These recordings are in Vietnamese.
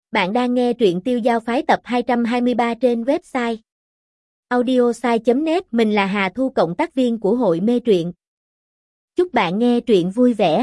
Bạn đang nghe truyện Tiêu Giao Phái tập 223 trên website audiosai.net. Mình là Hà Thu, cộng tác viên của hội mê truyện. Chúc bạn nghe truyện vui vẻ.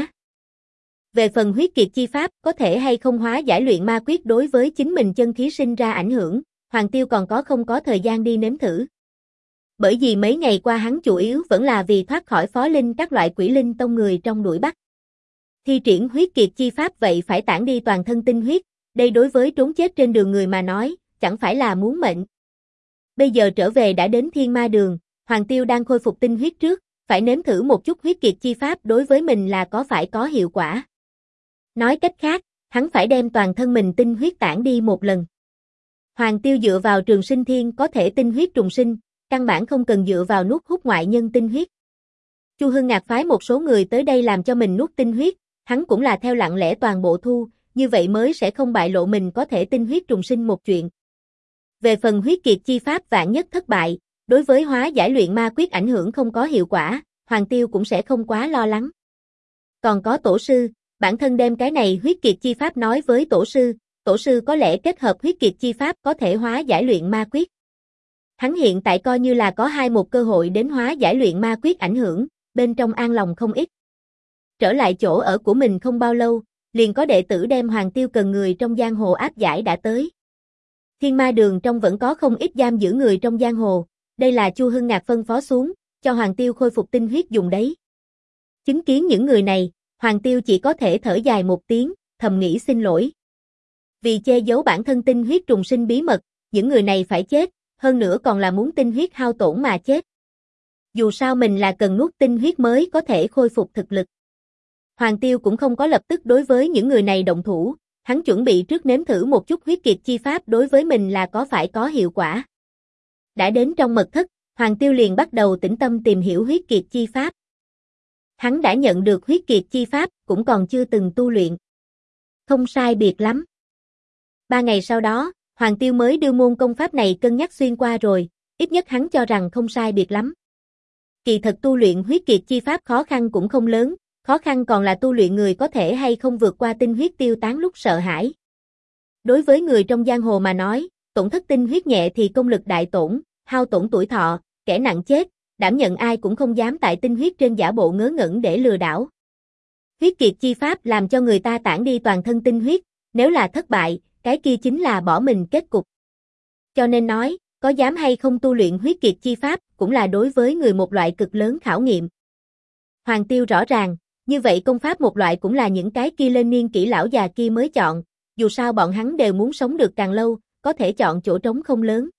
Về phần huyết kiệt chi pháp có thể hay không hóa giải luyện ma quyết đối với chính mình chân khí sinh ra ảnh hưởng, Hoàng Tiêu còn không có thời gian đi nếm thử. Bởi vì mấy ngày qua hắn chủ yếu vẫn là vì thoát khỏi phó linh các loại quỷ linh tông người trong đuổi bắt. Thi triển huyết kiệt chi pháp vậy phải tản đi toàn thân tinh huyết, đây đối với trốn chết trên đường người mà nói, chẳng phải là muốn mệnh. Bây giờ trở về đã đến Thiên Ma Đường, Hoàng Tiêu đang khôi phục tinh huyết trước, phải nếm thử một chút huyết kiệt chi pháp đối với mình là phải có hiệu quả. Nói cách khác, hắn phải đem toàn thân mình tinh huyết tản đi một lần. Hoàng Tiêu dựa vào Trường Sinh Thiên có thể tinh huyết trùng sinh, căn bản không cần dựa vào nuốt hút ngoại nhân tinh huyết. Chu Hưng Ngạc phái một số người tới đây làm cho mình nuốt tinh huyết, hắn cũng là theo lặng lẽ toàn bộ thu, như vậy mới sẽ không bại lộ mình có thể tinh huyết trùng sinh một chuyện. Về phần huyết kiệt chi pháp vạn nhất thất bại, đối với hóa giải luyện ma quyết ảnh hưởng không có hiệu quả, Hoàng Tiêu cũng sẽ không quá lo lắng. Còn có tổ sư, bản thân đem cái này huyết kiệt chi pháp nói với tổ sư có lẽ kết hợp huyết kiệt chi pháp có thể hóa giải luyện ma quyết. Hắn hiện tại coi như là có một cơ hội đến hóa giải luyện ma quyết ảnh hưởng, bên trong an lòng không ít. Trở lại chỗ ở của mình không bao lâu, liền có đệ tử đem Hoàng Tiêu cần người trong giang hồ áp giải đã tới. Thiên Ma Đường trong vẫn có không ít giam giữ người trong giang hồ, đây là Chu Hưng Ngạc phân phó xuống, cho Hoàng Tiêu khôi phục tinh huyết dùng đấy. Chứng kiến những người này, Hoàng Tiêu chỉ có thể thở dài một tiếng, thầm nghĩ xin lỗi. Vì che giấu bản thân tinh huyết trùng sinh bí mật, những người này phải chết, hơn nữa còn là muốn tinh huyết hao tổn mà chết. Dù sao mình là cần nuốt tinh huyết mới có thể khôi phục thực lực. Hoàng Tiêu cũng không có lập tức đối với những người này động thủ, hắn chuẩn bị trước nếm thử một chút huyết kiệt chi pháp đối với mình là phải có hiệu quả. Đã đến trong mật thất, Hoàng Tiêu liền bắt đầu tĩnh tâm tìm hiểu huyết kiệt chi pháp. Hắn đã nhận được huyết kiệt chi pháp, cũng còn chưa từng tu luyện. Không sai biệt lắm. 3 ngày sau đó, Hoàng Tiêu mới đưa môn công pháp này cân nhắc xuyên qua rồi, ít nhất hắn cho rằng không sai biệt lắm. Kỳ thật tu luyện huyết kiệt chi pháp khó khăn cũng không lớn, khó khăn còn là tu luyện người có thể hay không vượt qua tinh huyết tiêu tán lúc sợ hãi. Đối với người trong giang hồ mà nói, tổn thất tinh huyết nhẹ thì công lực đại tổn, hao tổn tuổi thọ, kẻ nặng chết, đảm nhận ai cũng không dám tại tinh huyết trên giả bộ ngớ ngẩn để lừa đảo. Huyết kiệt chi pháp làm cho người ta tản đi toàn thân tinh huyết, nếu là thất bại, cái kia chính là bỏ mình kết cục. Cho nên nói, có dám hay không tu luyện huyết kiệt chi pháp cũng là đối với người một loại cực lớn khảo nghiệm. Hoàng Tiêu rõ ràng, như vậy công pháp một loại cũng là những cái kia lên niên kỷ lão già kia mới chọn, dù sao bọn hắn đều muốn sống được càng lâu, có thể chọn chỗ trống không lớn.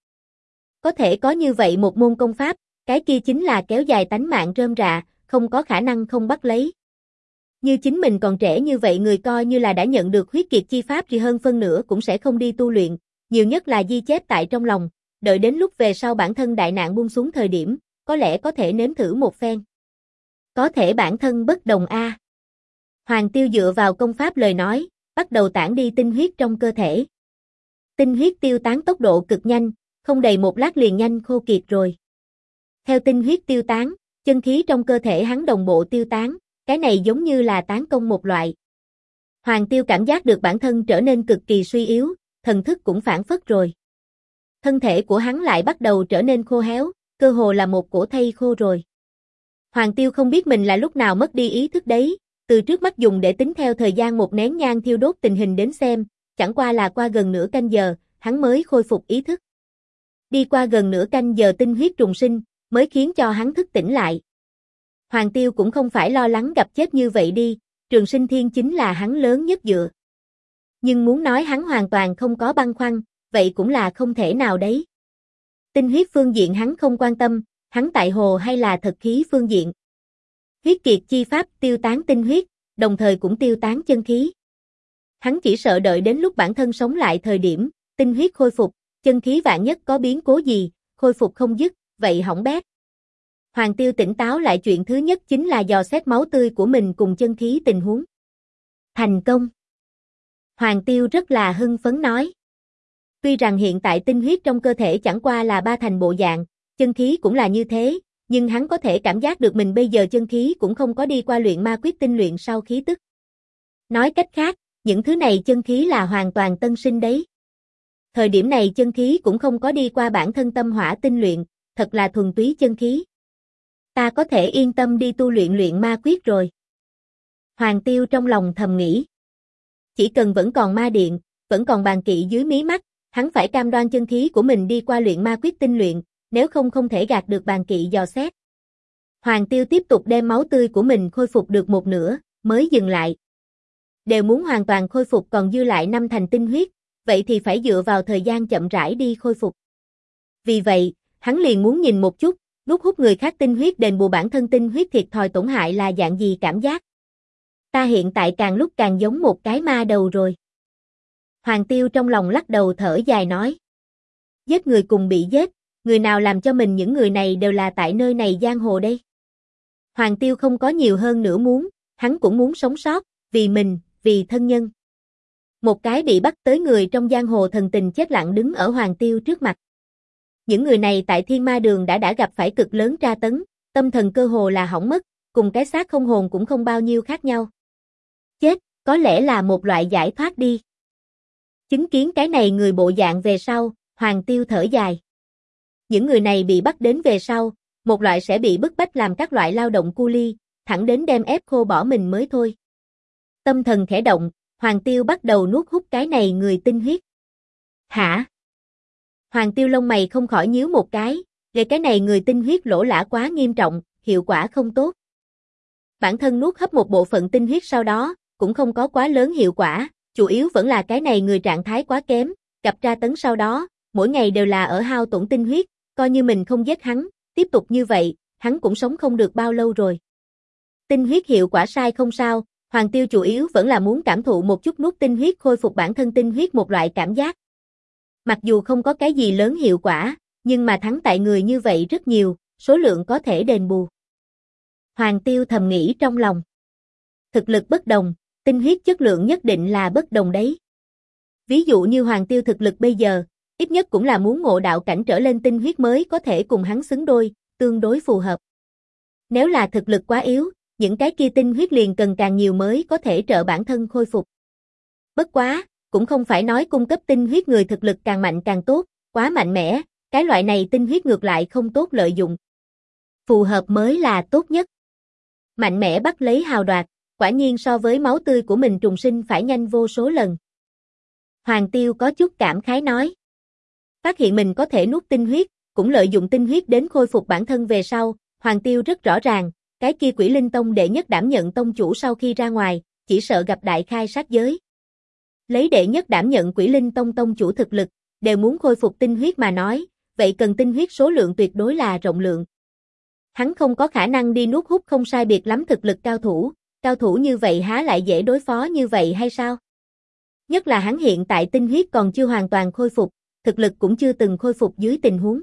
Có thể có như vậy một môn công pháp, cái kia chính là kéo dài tánh mạng rơm rạ, không có khả năng không bắt lấy. Như chính mình còn trẻ như vậy người coi như là đã nhận được huyết kiệt chi pháp thì hơn phân nửa cũng sẽ không đi tu luyện, nhiều nhất là ghi chép tại trong lòng, đợi đến lúc về sau bản thân đại nạn buông xuống thời điểm, có lẽ có thể nếm thử một phen. Có thể bản thân bất đồng a. Hoàng Tiêu dựa vào công pháp lời nói, bắt đầu tản đi tinh huyết trong cơ thể. Tinh huyết tiêu tán tốc độ cực nhanh, không đầy một lát liền nhanh khô kiệt rồi. Theo tinh huyết tiêu tán, chân khí trong cơ thể hắn đồng bộ tiêu tán, cái này giống như là tán công một loại. Hoàng Tiêu cảm giác được bản thân trở nên cực kỳ suy yếu, thần thức cũng phản phất rồi. Thân thể của hắn lại bắt đầu trở nên khô héo, cơ hồ là một cổ thây khô rồi. Hoàng Tiêu không biết mình là lúc nào mất đi ý thức đấy, từ trước mắt dùng để tính theo thời gian một nén nhang thiêu đốt tình hình đến xem, chẳng qua là qua gần nửa canh giờ, hắn mới khôi phục ý thức. Đi qua gần nửa canh giờ tinh huyết trùng sinh, mới khiến cho hắn thức tỉnh lại. Hoàng Tiêu cũng không phải lo lắng gặp chết như vậy đi, Trường Sinh Thiên chính là hắn lớn nhất dựa. Nhưng muốn nói hắn hoàn toàn không có băn khoăn, vậy cũng là không thể nào đấy. Tinh huyết phương diện hắn không quan tâm, hắn tại hồ hay là thật khí phương diện. Huyết kiệt chi pháp tiêu tán tinh huyết, đồng thời cũng tiêu tán chân khí. Hắn chỉ sợ đợi đến lúc bản thân sống lại thời điểm, tinh huyết khôi phục, chân khí vạn nhất có biến cố gì, khôi phục không dứt, vậy hỏng bét. Hoàng Tiêu tỉnh táo lại, chuyện thứ nhất chính là dò xét máu tươi của mình cùng chân khí tình huống. Thành công. Hoàng Tiêu rất là hưng phấn nói. Tuy rằng hiện tại tinh huyết trong cơ thể chẳng qua là 3 thành bộ dạng, chân khí cũng là như thế, nhưng hắn có thể cảm giác được mình bây giờ chân khí cũng không có đi qua luyện ma quyết tinh luyện sau khí tức. Nói cách khác, Những thứ này chân khí là hoàn toàn tân sinh đấy. Thời điểm này chân khí cũng không có đi qua bản thân tâm hỏa tinh luyện, thật là thuần túy chân khí. Ta có thể yên tâm đi tu luyện luyện ma quyết rồi. Hoàng Tiêu trong lòng thầm nghĩ. Chỉ cần vẫn còn ma điện, vẫn còn bàn kỵ dưới mí mắt, hắn phải cam đoan chân khí của mình đi qua luyện ma quyết tinh luyện, nếu không không thể gạt được bàn kỵ dò xét. Hoàng Tiêu tiếp tục đem máu tươi của mình khôi phục được một nửa, mới dừng lại. Đều muốn hoàn toàn khôi phục còn dư lại 5 thành tinh huyết, vậy thì phải dựa vào thời gian chậm rãi đi khôi phục. Vì vậy, hắn liền muốn nhìn một chút, lúc hút người khác tinh huyết đền bù bản thân tinh huyết thiệt thòi tổn hại là dạng gì cảm giác. Ta hiện tại càng lúc càng giống một cái ma đầu rồi. Hoàng Tiêu trong lòng lắc đầu thở dài nói. Giết người cùng bị giết, người nào làm cho mình những người này đều là tại nơi này giang hồ đây. Hoàng Tiêu không có nhiều hơn nữa muốn, hắn cũng muốn sống sót, vì mình, vì thân nhân. Một cái bị bắt tới người trong giang hồ thần tình chết lặng đứng ở Hoàng Tiêu trước mặt. Những người này tại Thiên Ma Đường đã gặp phải cực lớn tra tấn, tâm thần cơ hồ là hỏng mất, cùng cái xác không hồn cũng không bao nhiêu khác nhau. Chết, có lẽ là một loại giải thoát đi. Chứng kiến cái này người bộ dạng về sau, Hoàng Tiêu thở dài. Những người này bị bắt đến về sau, một loại sẽ bị bức bách làm các loại lao động cu li, thẳng đến đem ép khô bỏ mình mới thôi. Tâm thần khẽ động, Hoàng Tiêu bắt đầu nuốt hút cái này người tinh huyết. Hả? Hoàng Tiêu lông mày không khỏi nhíu một cái, cái này người tinh huyết lỗ lã quá nghiêm trọng, hiệu quả không tốt. Bản thân nuốt hấp một bộ phận tinh huyết sau đó, cũng không có quá lớn hiệu quả, chủ yếu vẫn là cái này người trạng thái quá kém, gặp tra tấn sau đó, mỗi ngày đều là ở hao tổn tinh huyết, coi như mình không giết hắn, tiếp tục như vậy, hắn cũng sống không được bao lâu rồi. Tinh huyết hiệu quả sai không sao, Hoàng Tiêu chủ yếu vẫn là muốn cảm thụ một chút nuốt tinh huyết khôi phục bản thân tinh huyết một loại cảm giác. Mặc dù không có cái gì lớn hiệu quả, nhưng mà thắng tại người như vậy rất nhiều, số lượng có thể đền bù. Hoàng Tiêu thầm nghĩ trong lòng. Thực lực bất đồng, tinh huyết chất lượng nhất định là bất đồng đấy. Ví dụ như Hoàng Tiêu thực lực bây giờ, ít nhất cũng là muốn ngộ đạo cảnh trở lên tinh huyết mới có thể cùng hắn xứng đôi, tương đối phù hợp. Nếu là thực lực quá yếu, những cái kia tinh huyết liền cần càng nhiều mới có thể trợ bản thân khôi phục. Bất quá, cũng không phải nói cung cấp tinh huyết người thực lực càng mạnh càng tốt, quá mạnh mẽ, cái loại này tinh huyết ngược lại không tốt lợi dụng. Phù hợp mới là tốt nhất. Mạnh mẽ bắt lấy hào đoạt, quả nhiên so với máu tươi của mình trùng sinh phải nhanh vô số lần. Hoàng Tiêu có chút cảm khái nói. Phát hiện mình có thể nuốt tinh huyết, cũng lợi dụng tinh huyết đến khôi phục bản thân về sau, Hoàng Tiêu rất rõ ràng, cái kia Quỷ Linh Tông đệ nhất đảm nhận tông chủ sau khi ra ngoài, chỉ sợ gặp đại khai sát giới. Lấy đệ nhất đảm nhận Quỷ Linh Tông tông chủ thực lực, đều muốn khôi phục tinh huyết mà nói, vậy cần tinh huyết số lượng tuyệt đối là rộng lượng. Hắn không có khả năng đi nuốt hút không sai biệt lắm thực lực cao thủ như vậy há lại dễ đối phó như vậy hay sao? Nhất là hắn hiện tại tinh huyết còn chưa hoàn toàn khôi phục, thực lực cũng chưa từng khôi phục dưới tình huống.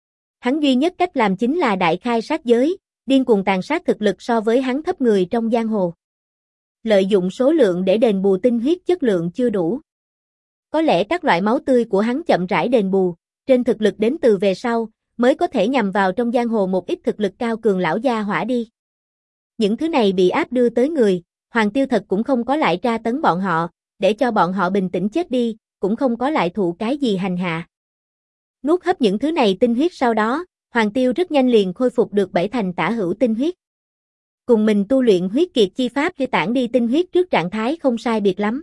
Hắn duy nhất cách làm chính là đại khai sát giới, điên cuồng tàn sát thực lực so với hắn thấp người trong giang hồ. Lợi dụng số lượng để đền bù tinh huyết chất lượng chưa đủ. Có lẽ các loại máu tươi của hắn chậm rãi đền bù, trên thực lực đến từ về sau, mới có thể nhằm vào trong giang hồ một ít thực lực cao cường lão gia hỏa đi. Những thứ này bị áp đưa tới người, Hoàng Tiêu thật cũng không có lại tra tấn bọn họ, để cho bọn họ bình tĩnh chết đi, cũng không có lại thụ cái gì hành hạ. Nuốt hấp những thứ này tinh huyết sau đó, Hoàng Tiêu rất nhanh liền khôi phục được 7 thành tả hữu tinh huyết. Cùng mình tu luyện huyết kiệt chi pháp để tản đi tinh huyết trước trạng thái không sai biệt lắm.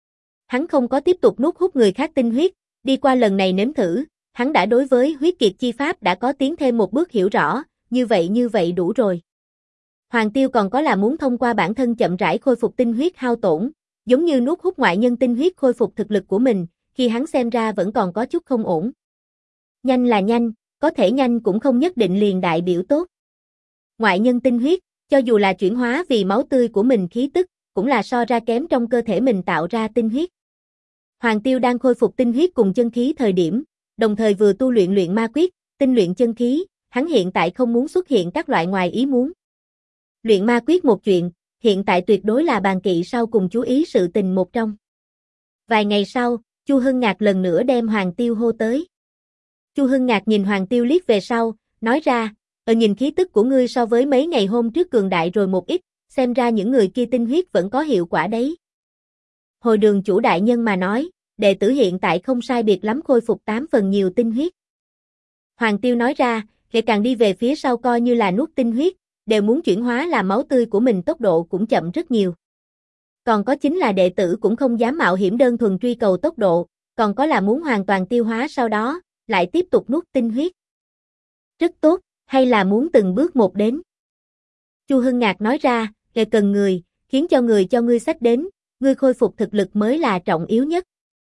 Hắn không có tiếp tục nuốt hút người khác tinh huyết, đi qua lần này nếm thử, hắn đã đối với huyết kiệt chi pháp đã có tiến thêm một bước hiểu rõ, như vậy đủ rồi. Hoàng Tiêu còn có là muốn thông qua bản thân chậm rãi khôi phục tinh huyết hao tổn, giống như nuốt hút ngoại nhân tinh huyết khôi phục thực lực của mình, khi hắn xem ra vẫn còn có chút không ổn. Nhanh là nhanh, có thể nhanh cũng không nhất định liền đại biểu tốt. Ngoại nhân tinh huyết, cho dù là chuyển hóa vì máu tươi của mình khí tức, cũng là so ra kém trong cơ thể mình tạo ra tinh huyết. Hoàng Tiêu đang khôi phục tinh huyết cùng chân khí thời điểm, đồng thời vừa tu luyện luyện ma quyết, tinh luyện chân khí, hắn hiện tại không muốn xuất hiện các loại ngoài ý muốn. Luyện ma quyết một chuyện, hiện tại tuyệt đối là bàn kỵ sau cùng chú ý sự tình một trong. Vài ngày sau, Chu Hưng Ngạc lần nữa đem Hoàng Tiêu hô tới. Chu Hưng Ngạc nhìn Hoàng Tiêu liếc về sau, nói ra, nhìn khí tức của ngươi so với mấy ngày hôm trước cường đại rồi một ít, xem ra những người kia tinh huyết vẫn có hiệu quả đấy. Hồi đường chủ đại nhân mà nói, đệ tử hiện tại không sai biệt lắm khôi phục 8 phần nhiều tinh huyết. Hoàng Tiêu nói ra, kể càng đi về phía sau coi như là nuốt tinh huyết, đều muốn chuyển hóa làm máu tươi của mình tốc độ cũng chậm rất nhiều. Còn có chính là đệ tử cũng không dám mạo hiểm đơn thuần truy cầu tốc độ, còn có là muốn hoàn toàn tiêu hóa sau đó, lại tiếp tục nuốt tinh huyết. Rất tốt, hay là muốn từng bước một đến. Chu Hưng Ngạc nói ra, kể cần người, khiến cho người cho ngươi xách đến, ngươi khôi phục thực lực mới là trọng yếu nhất.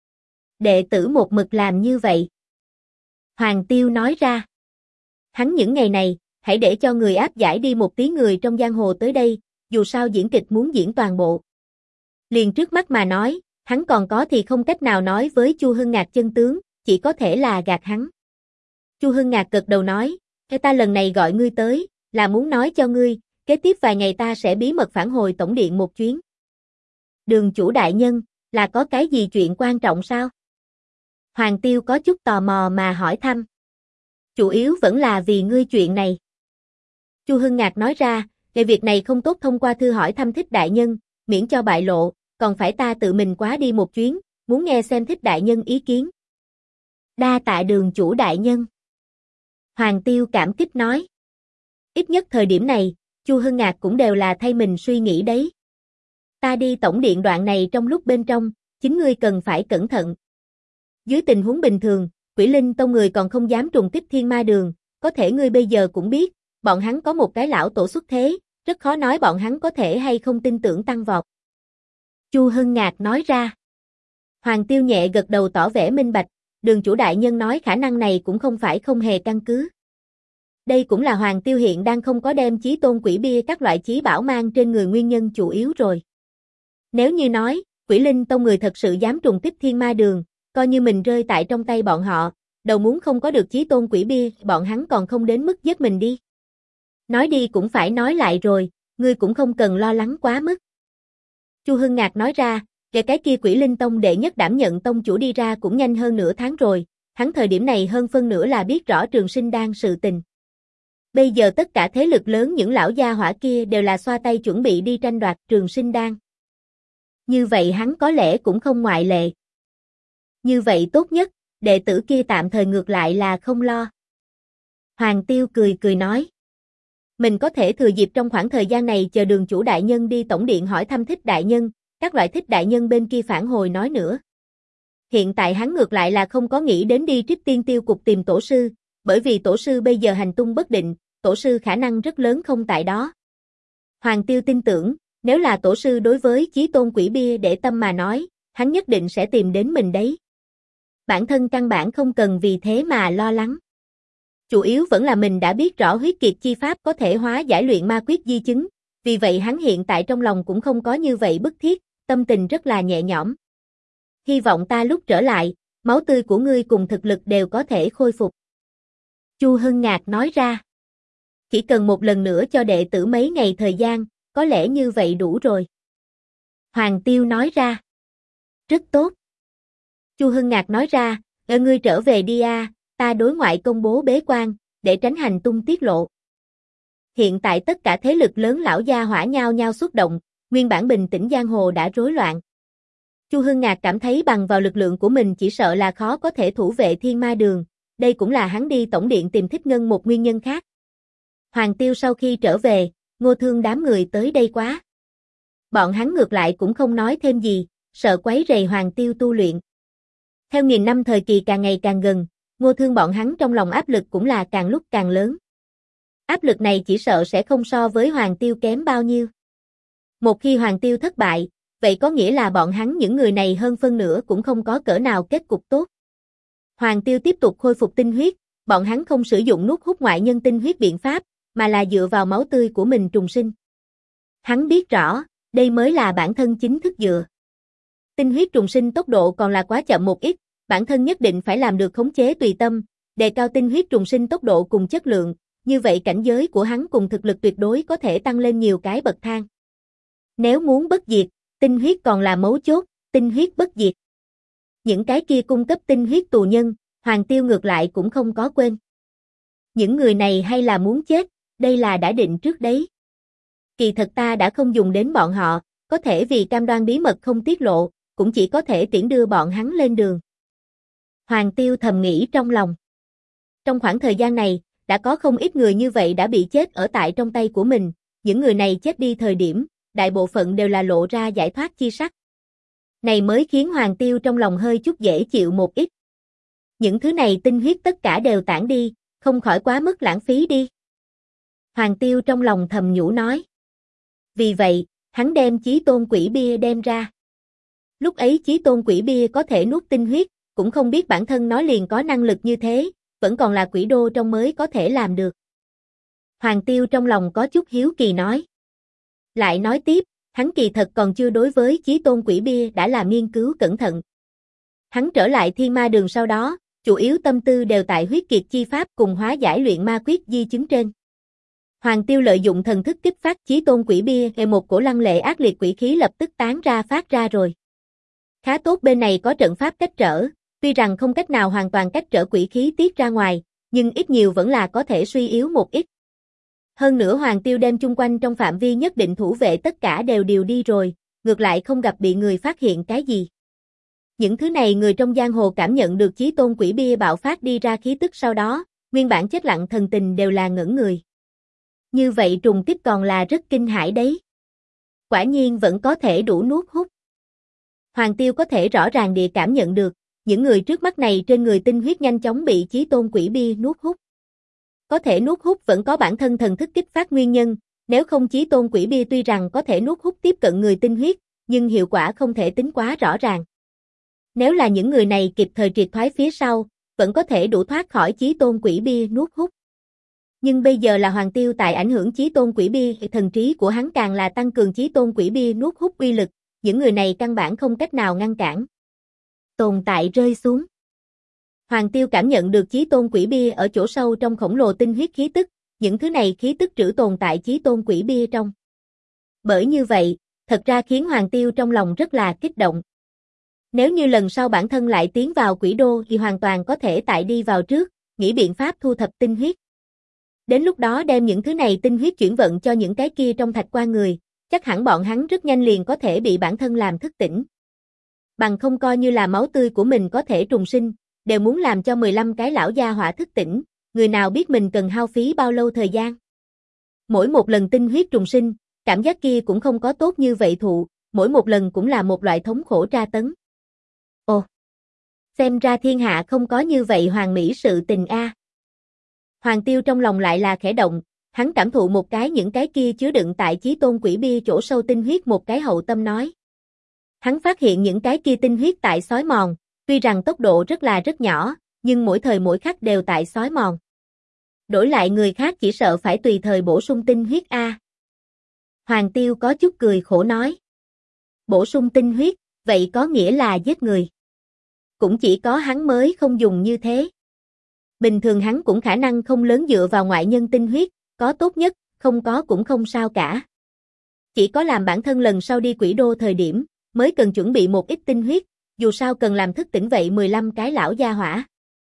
Đệ tử một mực làm như vậy. Hoàng Tiêu nói ra. Hắn những ngày này, hãy để cho người áp giải đi một tí người trong giang hồ tới đây, dù sao diễn kịch muốn diễn toàn bộ. Liền trước mắt mà nói, hắn còn có thì không cách nào nói với Chu Hưng Ngạc chân tướng, chỉ có thể là gạt hắn. Chu Hưng Ngạc gật đầu nói, ta lần này gọi ngươi tới, là muốn nói cho ngươi, kế tiếp vài ngày ta sẽ bí mật phản hồi tổng điện một chuyến. Đường chủ đại nhân, là có cái gì chuyện quan trọng sao? Hoàng Tiêu có chút tò mò mà hỏi thăm. Chủ yếu vẫn là vì ngươi chuyện này. Chu Hưng Ngạc nói ra, về việc này không tốt thông qua thư hỏi thăm Thích đại nhân, miễn cho bại lộ, còn phải ta tự mình quá đi một chuyến, muốn nghe xem Thích đại nhân ý kiến. Đa tạ đường chủ đại nhân. Hoàng Tiêu cảm kích nói. Ít nhất thời điểm này, Chu Hưng Ngạc cũng đều là thay mình suy nghĩ đấy. Ta đi tổng điện đoạn này trong lúc bên trong, chính ngươi cần phải cẩn thận. Dưới tình huống bình thường, Quỷ Linh Tông người còn không dám trùng kích Thiên Ma Đường, có thể ngươi bây giờ cũng biết, bọn hắn có một cái lão tổ xuất thế, rất khó nói bọn hắn có thể hay không tin tưởng tăng vọt. Chu Hưng Ngạc nói ra. Hoàng Tiêu nhẹ gật đầu tỏ vẻ minh bạch, đường chủ đại nhân nói khả năng này cũng không phải không hề căn cứ. Đây cũng là Hoàng Tiêu hiện đang không có đem chí tôn quỷ bia các loại chí bảo mang trên người nguyên nhân chủ yếu rồi. Nếu như nói, Quỷ Linh Tông người thật sự dám trùng kích Thiên Ma Đường, coi như mình rơi tại trong tay bọn họ, đầu muốn không có được chí tôn quỷ bia, bọn hắn còn không đến mức giết mình đi. Nói đi cũng phải nói lại rồi, ngươi cũng không cần lo lắng quá mức. Chu Hưng Ngạc nói ra, cái kia Quỷ Linh Tông đệ nhất đảm nhận tông chủ đi ra cũng nhanh hơn nửa tháng rồi, hắn thời điểm này hơn phân nửa là biết rõ Trường Sinh Đan sự tình. Bây giờ tất cả thế lực lớn những lão gia hỏa kia đều là xoa tay chuẩn bị đi tranh đoạt Trường Sinh Đan. Như vậy hắn có lẽ cũng không ngoại lệ. Như vậy tốt nhất, đệ tử kia tạm thời ngược lại là không lo. Hoàng Tiêu cười cười nói. Mình có thể thừa dịp trong khoảng thời gian này chờ đường chủ đại nhân đi tổng điện hỏi thăm Thích đại nhân, các loại Thích đại nhân bên kia phản hồi nói nữa. Hiện tại hắn ngược lại là không có nghĩ đến đi Trích Tiên Tiêu cục tìm tổ sư, bởi vì tổ sư bây giờ hành tung bất định, tổ sư khả năng rất lớn không tại đó. Hoàng Tiêu tin tưởng, nếu là tổ sư đối với chí tôn quỷ bia để tâm mà nói, hắn nhất định sẽ tìm đến mình đấy. Bản thân căn bản không cần vì thế mà lo lắng. Chủ yếu vẫn là mình đã biết rõ huyết kiệt chi pháp có thể hóa giải luyện ma quyết di chứng, vì vậy hắn hiện tại trong lòng cũng không có như vậy bức thiết, tâm tình rất là nhẹ nhõm. Hy vọng ta lúc trở lại, máu tươi của ngươi cùng thực lực đều có thể khôi phục. Chu Hưng Ngạc nói ra. Chỉ cần một lần nữa cho đệ tử mấy ngày thời gian, có lẽ như vậy đủ rồi. Hoàng Tiêu nói ra. Rất tốt. Chu Hưng Ngạc nói ra, ngươi trở về đi ta đối ngoại công bố bế quan, để tránh hành tung tiết lộ. Hiện tại tất cả thế lực lớn lão gia hỏa nhau nhau xuất động, nguyên bản bình tĩnh giang hồ đã rối loạn. Chu Hưng Ngạc cảm thấy bằng vào lực lượng của mình chỉ sợ là khó có thể thủ vệ Thiên Ma Đường, đây cũng là hắn đi tổng điện tìm Thích Ngân một nguyên nhân khác. Hoàng Tiêu sau khi trở về, Ngô Thương đám người tới đây quá. Bọn hắn ngược lại cũng không nói thêm gì, sợ quấy rầy Hoàng Tiêu tu luyện. Theo nghìn năm thời kỳ càng ngày càng gần, Ngô Thương bọn hắn trong lòng áp lực cũng là càng lúc càng lớn. Áp lực này chỉ sợ sẽ không so với Hoàng Tiêu kém bao nhiêu. Một khi Hoàng Tiêu thất bại, vậy có nghĩa là bọn hắn những người này hơn phân nửa cũng không có cỡ nào kết cục tốt. Hoàng Tiêu tiếp tục khôi phục tinh huyết, bọn hắn không sử dụng nuốt hút ngoại nhân tinh huyết biện pháp, mà là dựa vào máu tươi của mình trùng sinh. Hắn biết rõ, đây mới là bản thân chính thức dựa. Tinh huyết trùng sinh tốc độ còn là quá chậm một ít, bản thân nhất định phải làm được khống chế tùy tâm, đề cao tinh huyết trùng sinh tốc độ cùng chất lượng, như vậy cảnh giới của hắn cùng thực lực tuyệt đối có thể tăng lên nhiều cái bậc thang. Nếu muốn bất diệt, tinh huyết còn là mấu chốt, tinh huyết bất diệt. Những cái kia cung cấp tinh huyết tù nhân, Hoàng Tiêu ngược lại cũng không có quên. Những người này hay là muốn chết, đây là đã định trước đấy. Kỳ thật ta đã không dùng đến bọn họ, có thể vì cam đoan bí mật không tiết lộ, cũng chỉ có thể tiễn đưa bọn hắn lên đường. Hoàng Tiêu thầm nghĩ trong lòng. Trong khoảng thời gian này, đã có không ít người như vậy đã bị chết ở tại trong tay của mình, những người này chết đi thời điểm, đại bộ phận đều là lộ ra giải thoát chi sắc. Này mới khiến Hoàng Tiêu trong lòng hơi chút dễ chịu một ít. Những thứ này tinh huyết tất cả đều tản đi, không khỏi quá mức lãng phí đi. Hoàng Tiêu trong lòng thầm nhủ nói. Vì vậy, hắn đem Chí Tôn Quỷ Bia đem ra. Lúc ấy Chí Tôn Quỷ Bia có thể nuốt tinh huyết, cũng không biết bản thân nó liền có năng lực như thế, vẫn còn là quỷ đô trong mới có thể làm được. Hoàng Tiêu trong lòng có chút hiếu kỳ nói. Lại nói tiếp, hắn kỳ thật còn chưa đối với Chí Tôn Quỷ Bia đã làm nghiên cứu cẩn thận. Hắn trở lại Thiên Ma Đường sau đó, chủ yếu tâm tư đều tại huyết kiệt chi pháp cùng hóa giải luyện ma quyết di chứng trên. Hoàng Tiêu lợi dụng thần thức kích phát Chí Tôn Quỷ Bia, một cổ lăng lệ ác liệt quỷ khí lập tức tán ra phát ra rồi. Khá tốt bên này có trận pháp cách trở, tuy rằng không cách nào hoàn toàn cách trở quỷ khí tiết ra ngoài, nhưng ít nhiều vẫn là có thể suy yếu một ít. Hơn nữa Hoàng Tiêu đem chung quanh trong phạm vi nhất định thủ vệ tất cả đều điều đi rồi, ngược lại không gặp bị người phát hiện cái gì. Những thứ này người trong giang hồ cảm nhận được Chí Tôn Quỷ Bia bạo phát đi ra khí tức sau đó, nguyên bản chết lặng thần tình đều là ngẩn người. Như vậy trùng kích còn là rất kinh hãi đấy. Quả nhiên vẫn có thể đủ nuốt hút. Hoàng Tiêu có thể rõ ràng địa cảm nhận được, những người trước mắt này trên người tinh huyết nhanh chóng bị Chí Tôn Quỷ Bia nuốt hút. Có thể nuốt hút vẫn có bản thân thần thức kích phát nguyên nhân, nếu không Chí Tôn Quỷ Bia tuy rằng có thể nuốt hút tiếp cận người tinh huyết, nhưng hiệu quả không thể tính quá rõ ràng. Nếu là những người này kịp thời triệt thoái phía sau, vẫn có thể đủ thoát khỏi Chí Tôn Quỷ Bia nuốt hút. Nhưng bây giờ là Hoàng Tiêu tại ảnh hưởng Chí Tôn Quỷ Bia, thần trí của hắn càng là tăng cường Chí Tôn Quỷ Bia nuốt hút uy lực, những người này căn bản không cách nào ngăn cản. Tồn tại rơi xuống. Hoàng Tiêu cảm nhận được Chí Tôn Quỷ Bia ở chỗ sâu trong khổng lồ tinh huyết khí tức, những thứ này khí tức trữ tồn tại Chí Tôn Quỷ Bia trong. Bởi như vậy, thật ra khiến Hoàng Tiêu trong lòng rất là kích động. Nếu như lần sau bản thân lại tiến vào quỷ đô thì hoàn toàn có thể tại đi vào trước, nghĩ biện pháp thu thập tinh huyết. Đến lúc đó đem những thứ này tinh huyết chuyển vận cho những cái kia trong thạch quan người, chắc hẳn bọn hắn rất nhanh liền có thể bị bản thân làm thức tỉnh. Bằng không coi như là máu tươi của mình có thể trùng sinh, đều muốn làm cho 15 cái lão gia hỏa thức tỉnh, người nào biết mình cần hao phí bao lâu thời gian. Mỗi một lần tinh huyết trùng sinh, cảm giác kia cũng không có tốt như vậy thụ, mỗi một lần cũng là một loại thống khổ tra tấn. Ồ, xem ra thiên hạ không có như vậy hoàn mỹ sự tình a. Hoàng Tiêu trong lòng lại là khẽ động, hắn cảm thụ một cái những cái kia chứa đựng tại Chí Tôn Quỷ Bia chỗ sâu tinh huyết một cái hậu tâm nói. Hắn phát hiện những cái kia tinh huyết tại xói mòn, tuy rằng tốc độ rất nhỏ, nhưng mỗi thời mỗi khắc đều tại xói mòn. Đổi lại người khác chỉ sợ phải tùy thời bổ sung tinh huyết a. Hoàng Tiêu có chút cười khổ nói. Bổ sung tinh huyết, vậy có nghĩa là giết người. Cũng chỉ có hắn mới không dùng như thế. Bình thường hắn cũng khả năng không lớn dựa vào ngoại nhân tinh huyết, có tốt nhất, không có cũng không sao cả. Chỉ có làm bản thân lần sau đi quỷ đô thời điểm, mới cần chuẩn bị một ít tinh huyết, dù sao cần làm thức tỉnh vậy 15 cái lão gia hỏa.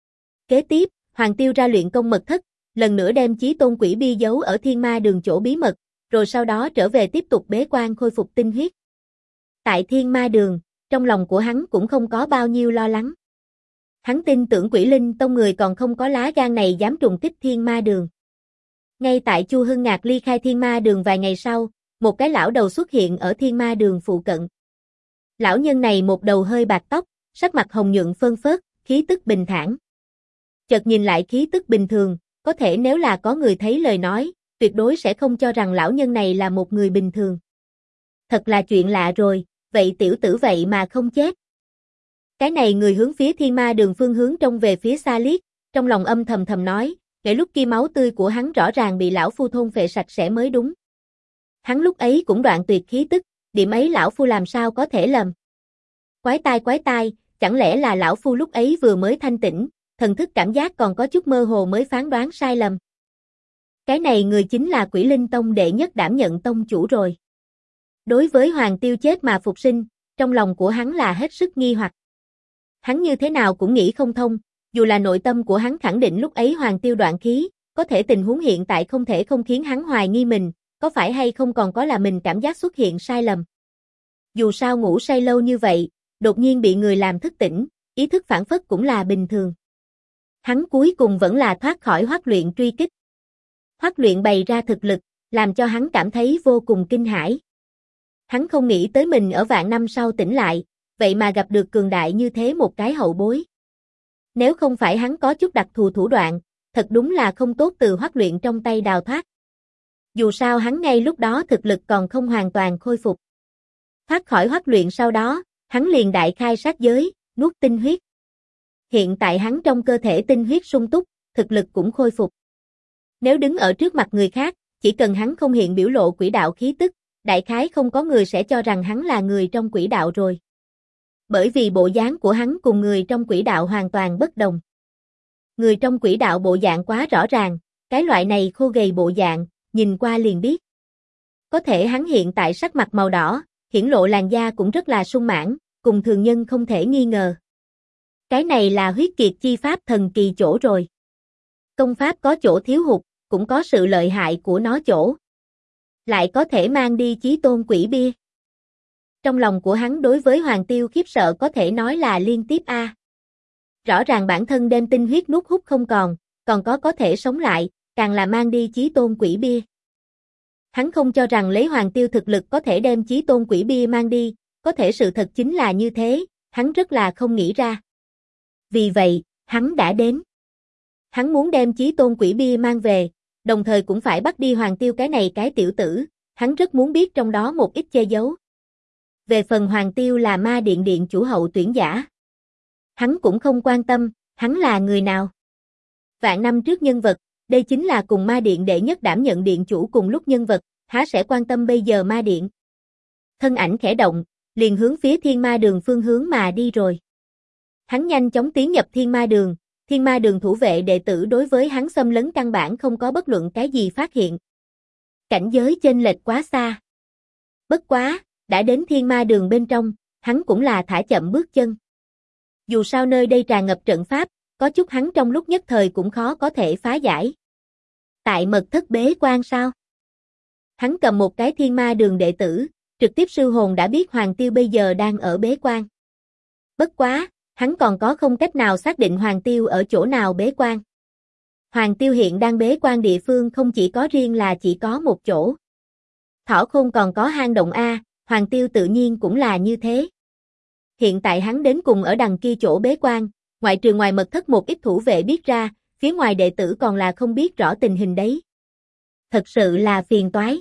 Kế tiếp, Hoàng Tiêu ra luyện công mật thất, lần nữa đem Chí Tôn Quỷ Bia giấu ở Thiên Ma Đường chỗ bí mật, rồi sau đó trở về tiếp tục bế quan khôi phục tinh huyết. Tại Thiên Ma Đường, trong lòng của hắn cũng không có bao nhiêu lo lắng. Hắn tin tưởng Quỷ Linh Tông người còn không có lá gan này dám trùng kích Thiên Ma Đường. Ngay tại Chu Hưng Ngạc ly khai Thiên Ma Đường vài ngày sau, một cái lão đầu xuất hiện ở Thiên Ma Đường phụ cận. Lão nhân này một đầu hơi bạc tóc, sắc mặt hồng nhuận phơn phớt, khí tức bình thản. Chợt nhìn lại khí tức bình thường, có thể nếu là có người thấy lời nói, tuyệt đối sẽ không cho rằng lão nhân này là một người bình thường. Thật là chuyện lạ rồi, vậy tiểu tử vậy mà không chết. Cái này người hướng phía Thiên Ma Đường phương hướng trông về phía xa liếc, trong lòng âm thầm nói, kể lúc kia máu tươi của hắn rõ ràng bị lão phu thôn phệ sạch sẽ mới đúng. Hắn lúc ấy cũng đoạn tuyệt khí tức, điểm ấy lão phu làm sao có thể lầm. Quái tai, chẳng lẽ là lão phu lúc ấy vừa mới thanh tỉnh, thần thức cảm giác còn có chút mơ hồ mới phán đoán sai lầm. Cái này người chính là Quỷ Linh Tông đệ nhất đảm nhận tông chủ rồi. Đối với Hoàng Tiêu chết mà phục sinh, trong lòng của hắn là hết sức nghi hoặc. Hắn như thế nào cũng nghĩ không thông, dù là nội tâm của hắn khẳng định lúc ấy Hoàng Tiêu đoạn khí, có thể tình huống hiện tại không thể không khiến hắn hoài nghi mình, có phải hay không còn có là mình cảm giác xuất hiện sai lầm. Dù sao ngủ say lâu như vậy, đột nhiên bị người làm thức tỉnh, ý thức phản phất cũng là bình thường. Hắn cuối cùng vẫn là thoát khỏi Hoắc Luyện truy kích. Hoắc Luyện bày ra thực lực, làm cho hắn cảm thấy vô cùng kinh hãi. Hắn không nghĩ tới mình ở vạn năm sau tỉnh lại, vậy mà gặp được cường đại như thế một cái hậu bối. Nếu không phải hắn có chút đặc thù thủ đoạn, thật đúng là không tốt từ Hoắc Luyện trong tay đào thoát. Dù sao hắn ngay lúc đó thực lực còn không hoàn toàn khôi phục. Thoát khỏi Hoắc Luyện sau đó, hắn liền đại khai sát giới, nuốt tinh huyết. Hiện tại hắn trong cơ thể tinh huyết sung túc, thực lực cũng khôi phục. Nếu đứng ở trước mặt người khác, chỉ cần hắn không hiện biểu lộ quỷ đạo khí tức, đại khái không có người sẽ cho rằng hắn là người trong quỷ đạo rồi. Bởi vì bộ dáng của hắn cùng người trong quỷ đạo hoàn toàn bất đồng. Người trong quỷ đạo bộ dạng quá rõ ràng, cái loại này khô gầy bộ dạng, nhìn qua liền biết. Có thể hắn hiện tại sắc mặt màu đỏ, hiển lộ làn da cũng rất là sung mãn, cùng thường nhân không thể nghi ngờ. Cái này là huyết kiệt chi pháp thần kỳ chỗ rồi. Công pháp có chỗ thiếu hụt, cũng có sự lợi hại của nó chỗ. Lại có thể mang đi chí tôn quỷ bia. Trong lòng của hắn đối với Hoàng Tiêu khiếp sợ có thể nói là liên tiếp a. Rõ ràng bản thân đem tinh huyết nuốt hút không còn có thể sống lại, càng là mang đi chí tôn quỷ bia. Hắn không cho rằng lấy Hoàng Tiêu thực lực có thể đem chí tôn quỷ bia mang đi, có thể sự thật chính là như thế, hắn rất là không nghĩ ra. Vì vậy, hắn đã đến. Hắn muốn đem chí tôn quỷ bia mang về, đồng thời cũng phải bắt đi Hoàng Tiêu cái này cái tiểu tử, hắn rất muốn biết trong đó một ít che giấu. Về phần Hoàng Tiêu là ma điện điện chủ hậu tuyển giả. Hắn cũng không quan tâm, hắn là người nào. Vạn năm trước nhân vật, đây chính là cùng ma điện đệ nhất đảm nhận điện chủ cùng lúc nhân vật, há sẽ quan tâm bây giờ ma điện. Thân ảnh khẽ động, liền hướng phía thiên ma đường phương hướng mà đi rồi. Hắn nhanh chóng tiến nhập thiên ma đường thủ vệ đệ tử đối với hắn xâm lấn căn bản không có bất luận cái gì phát hiện. Cảnh giới chênh lệch quá xa. Bất quá, đã đến thiên ma đường bên trong, hắn cũng là thả chậm bước chân. Dù sao nơi đây tràn ngập trận pháp, có chút hắn trong lúc nhất thời cũng khó có thể phá giải. Tại mật thất bế quan sao? Hắn cầm một cái thiên ma đường đệ tử, trực tiếp sư hồn đã biết Hoàng Tiêu bây giờ đang ở bế quan. Bất quá, hắn còn có không cách nào xác định Hoàng Tiêu ở chỗ nào bế quan. Hoàng Tiêu hiện đang bế quan địa phương không chỉ có riêng là chỉ có một chỗ. Thỏ Khôn còn có hang động A, Hoàng Tiêu tự nhiên cũng là như thế. Hiện tại hắn đến cùng ở đằng kia chỗ bế quan, ngoại trừ ngoài mật thất một ít thủ vệ biết ra, phía ngoài đệ tử còn là không biết rõ tình hình đấy. Thật sự là phiền toái.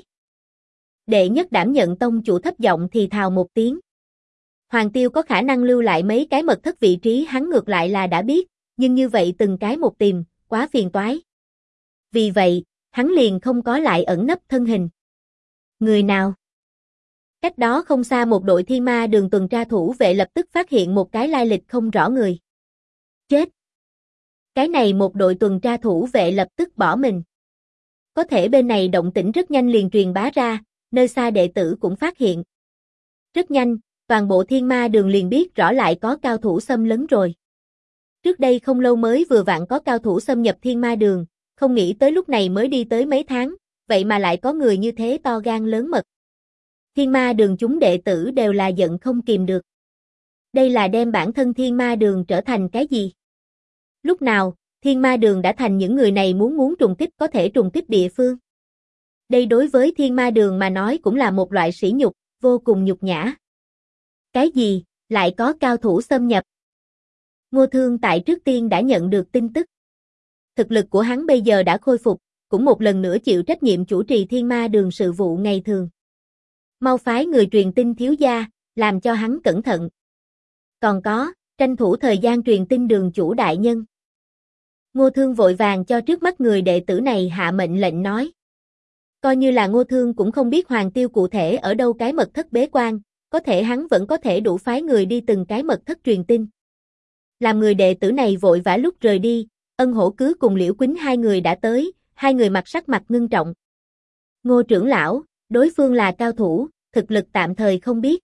Đệ nhất đảm nhận tông chủ thấp giọng thì thào một tiếng. Hoàng Tiêu có khả năng lưu lại mấy cái mật thất vị trí hắn ngược lại là đã biết, nhưng như vậy từng cái một tìm, quá phiền toái. Vì vậy, hắn liền không có lại ẩn nấp thân hình. Người nào? Cách đó không xa một đội thiên ma đường tuần tra thủ vệ lập tức phát hiện một cái lai lịch không rõ người. Chết! Cái này một đội tuần tra thủ vệ lập tức bỏ mình. Có thể bên này động tĩnh rất nhanh liền truyền bá ra, nơi xa đệ tử cũng phát hiện. Rất nhanh, toàn bộ thiên ma đường liền biết rõ lại có cao thủ xâm lấn rồi. Trước đây không lâu mới vừa vặn có cao thủ xâm nhập thiên ma đường, không nghĩ tới lúc này mới đi tới mấy tháng, vậy mà lại có người như thế to gan lớn mật. Thiên ma đường chúng đệ tử đều là giận không kìm được. Đây là đem bản thân thiên ma đường trở thành cái gì? Lúc nào, thiên ma đường đã thành những người này muốn trùng kích có thể trùng kích địa phương. Đây đối với thiên ma đường mà nói cũng là một loại sỉ nhục, vô cùng nhục nhã. Cái gì, lại có cao thủ xâm nhập? Ngô Thương tại trước tiên đã nhận được tin tức. Thực lực của hắn bây giờ đã khôi phục, cũng một lần nữa chịu trách nhiệm chủ trì thiên ma đường sự vụ ngày thường. Mau phái người truyền tin thiếu gia, làm cho hắn cẩn thận. Còn có, tranh thủ thời gian truyền tin đường chủ đại nhân. Ngô Thương vội vàng cho trước mắt người đệ tử này hạ mệnh lệnh nói. Coi như là Ngô Thương cũng không biết Hoàng Tiêu cụ thể ở đâu cái mật thất bế quan, có thể hắn vẫn có thể đủ phái người đi từng cái mật thất truyền tin. Làm người đệ tử này vội vã lúc rời đi, Ân Hổ Cứ cùng Liễu Quýnh hai người đã tới, hai người sắc mặt ngưng trọng. Ngô trưởng lão, đối phương là cao thủ, thực lực tạm thời không biết.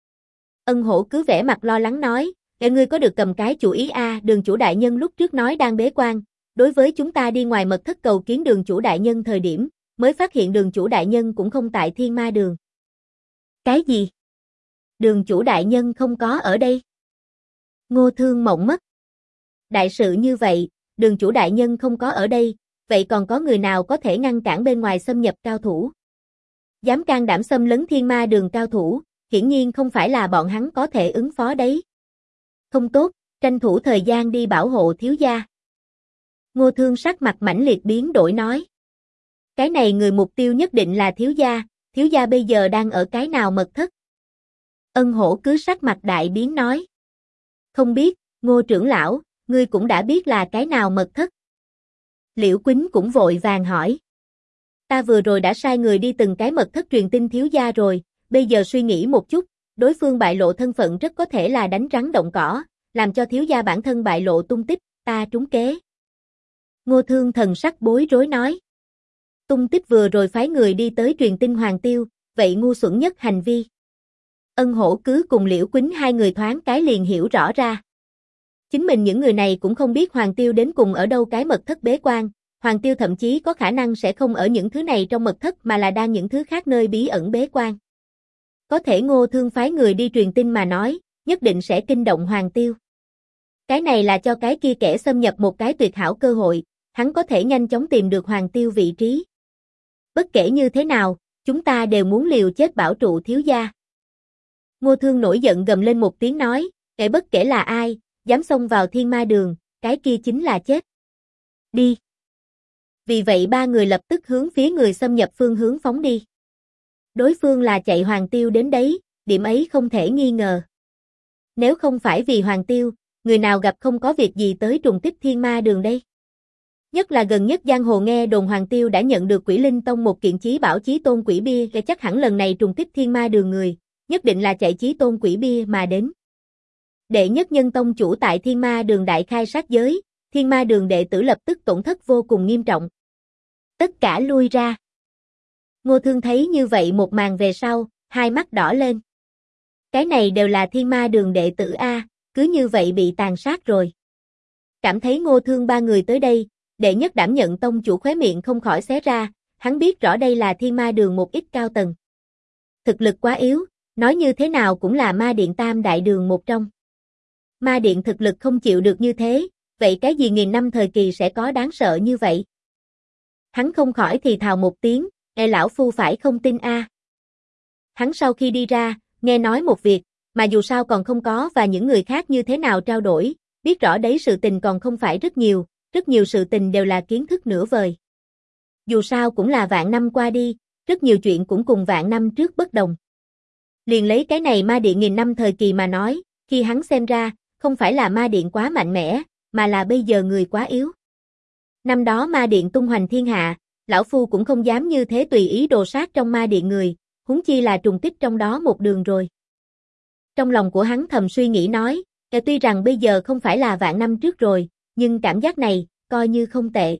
Ân Hổ Cứ vẻ mặt lo lắng nói, ngươi có được cầm cái chủ ý a, đường chủ đại nhân lúc trước nói đang bế quan, đối với chúng ta đi ngoài mật thất cầu kiến đường chủ đại nhân thời điểm, mới phát hiện đường chủ đại nhân cũng không tại thiên ma đường. Cái gì? Đường chủ đại nhân không có ở đây? Ngô Thương mộng mất. Đại sự như vậy, Đường chủ đại nhân không có ở đây, vậy còn có người nào có thể ngăn cản bên ngoài xâm nhập cao thủ? Dám can đảm xâm lấn Thiên Ma Đường cao thủ, hiển nhiên không phải là bọn hắn có thể ứng phó đấy. Không tốt, tranh thủ thời gian đi bảo hộ thiếu gia. Ngô Thương sắc mặt mãnh liệt biến đổi nói. Cái này người mục tiêu nhất định là thiếu gia bây giờ đang ở cái nào mật thất? Ân Hổ cứ sắc mặt đại biến nói. Không biết, Ngô trưởng lão, ngươi cũng đã biết là cái nào mật thất. Liễu Quýnh cũng vội vàng hỏi. Ta vừa rồi đã sai người đi từng cái mật thất truyền tin thiếu gia rồi, bây giờ suy nghĩ một chút, đối phương bại lộ thân phận rất có thể là đánh rắn động cỏ, làm cho thiếu gia bản thân bại lộ tung tích, ta trúng kế. Ngô Thương thần sắc bối rối nói. Tung tích vừa rồi phái người đi tới truyền tin Hoàng Tiêu, vậy ngu xuẩn nhất hành vi. Ân Hổ cứ cùng Liễu Quýnh hai người thoáng cái liền hiểu rõ ra. Chính mình những người này cũng không biết Hoàng Tiêu đến cùng ở đâu cái mật thất bế quan, Hoàng Tiêu thậm chí có khả năng sẽ không ở những thứ này trong mật thất mà là đang những thứ khác nơi bí ẩn bế quan. Có thể Ngô Thương phái người đi truyền tin mà nói, nhất định sẽ kinh động Hoàng Tiêu. Cái này là cho cái kia kẻ xâm nhập một cái tuyệt hảo cơ hội, hắn có thể nhanh chóng tìm được Hoàng Tiêu vị trí. Bất kể như thế nào, chúng ta đều muốn liều chết bảo trụ thiếu gia. Ngô Thương nổi giận gầm lên một tiếng nói, kẻ bất kể là ai, dám xông vào Thiên Ma Đường, cái kia chính là chết. Đi. Vì vậy ba người lập tức hướng phía người xâm nhập phương hướng phóng đi. Đối phương là chạy Hoàng Tiêu đến đấy, điểm ấy không thể nghi ngờ. Nếu không phải vì Hoàng Tiêu, người nào gặp không có việc gì tới trùng kích Thiên Ma Đường đây? Nhất là gần nhất giang hồ nghe đồn Hoàng Tiêu đã nhận được Quỷ Linh Tông một kiện chí bảo chí tôn quỷ bia, chắc hẳn lần này trùng kích Thiên Ma Đường người, nhất định là chạy chí tôn quỷ bia mà đến. Đệ nhất nhân tông chủ tại Thiên Ma Đường đại khai sát giới, Thiên Ma Đường đệ tử lập tức tổn thất vô cùng nghiêm trọng. Tất cả lui ra. Ngô Thương thấy như vậy một màn về sau, hai mắt đỏ lên. Cái này đều là Thiên Ma Đường đệ tử A, cứ như vậy bị tàn sát rồi. Cảm thấy Ngô Thương ba người tới đây, đệ nhất đảm nhận tông chủ khóe miệng không khỏi xé ra, hắn biết rõ đây là Thiên Ma Đường một ít cao tầng. Thực lực quá yếu, nói như thế nào cũng là Ma Điện Tam Đại Đường một trong. Ma Điện thực lực không chịu được như thế, vậy cái gì nghìn năm thời kỳ sẽ có đáng sợ như vậy? Hắn không khỏi thì thào một tiếng, lão phu phải không tin a. Hắn sau khi đi ra, nghe nói một việc, mà dù sao còn không có và những người khác như thế nào trao đổi, biết rõ đấy sự tình còn không phải rất nhiều sự tình đều là kiến thức nửa vời. Dù sao cũng là vạn năm qua đi, rất nhiều chuyện cũng cùng vạn năm trước bất đồng. Liền lấy cái này Ma Điện nghìn năm thời kỳ mà nói, khi hắn xem ra, không phải là Ma Điện quá mạnh mẽ, mà là bây giờ người quá yếu. Năm đó Ma Điện tung hoành thiên hạ, lão phu cũng không dám như thế tùy ý đồ sát trong Ma Điện người, huống chi là trùng kích trong đó một đường rồi. Trong lòng của hắn thầm suy nghĩ nói, tuy rằng bây giờ không phải là vạn năm trước rồi, nhưng cảm giác này, coi như không tệ.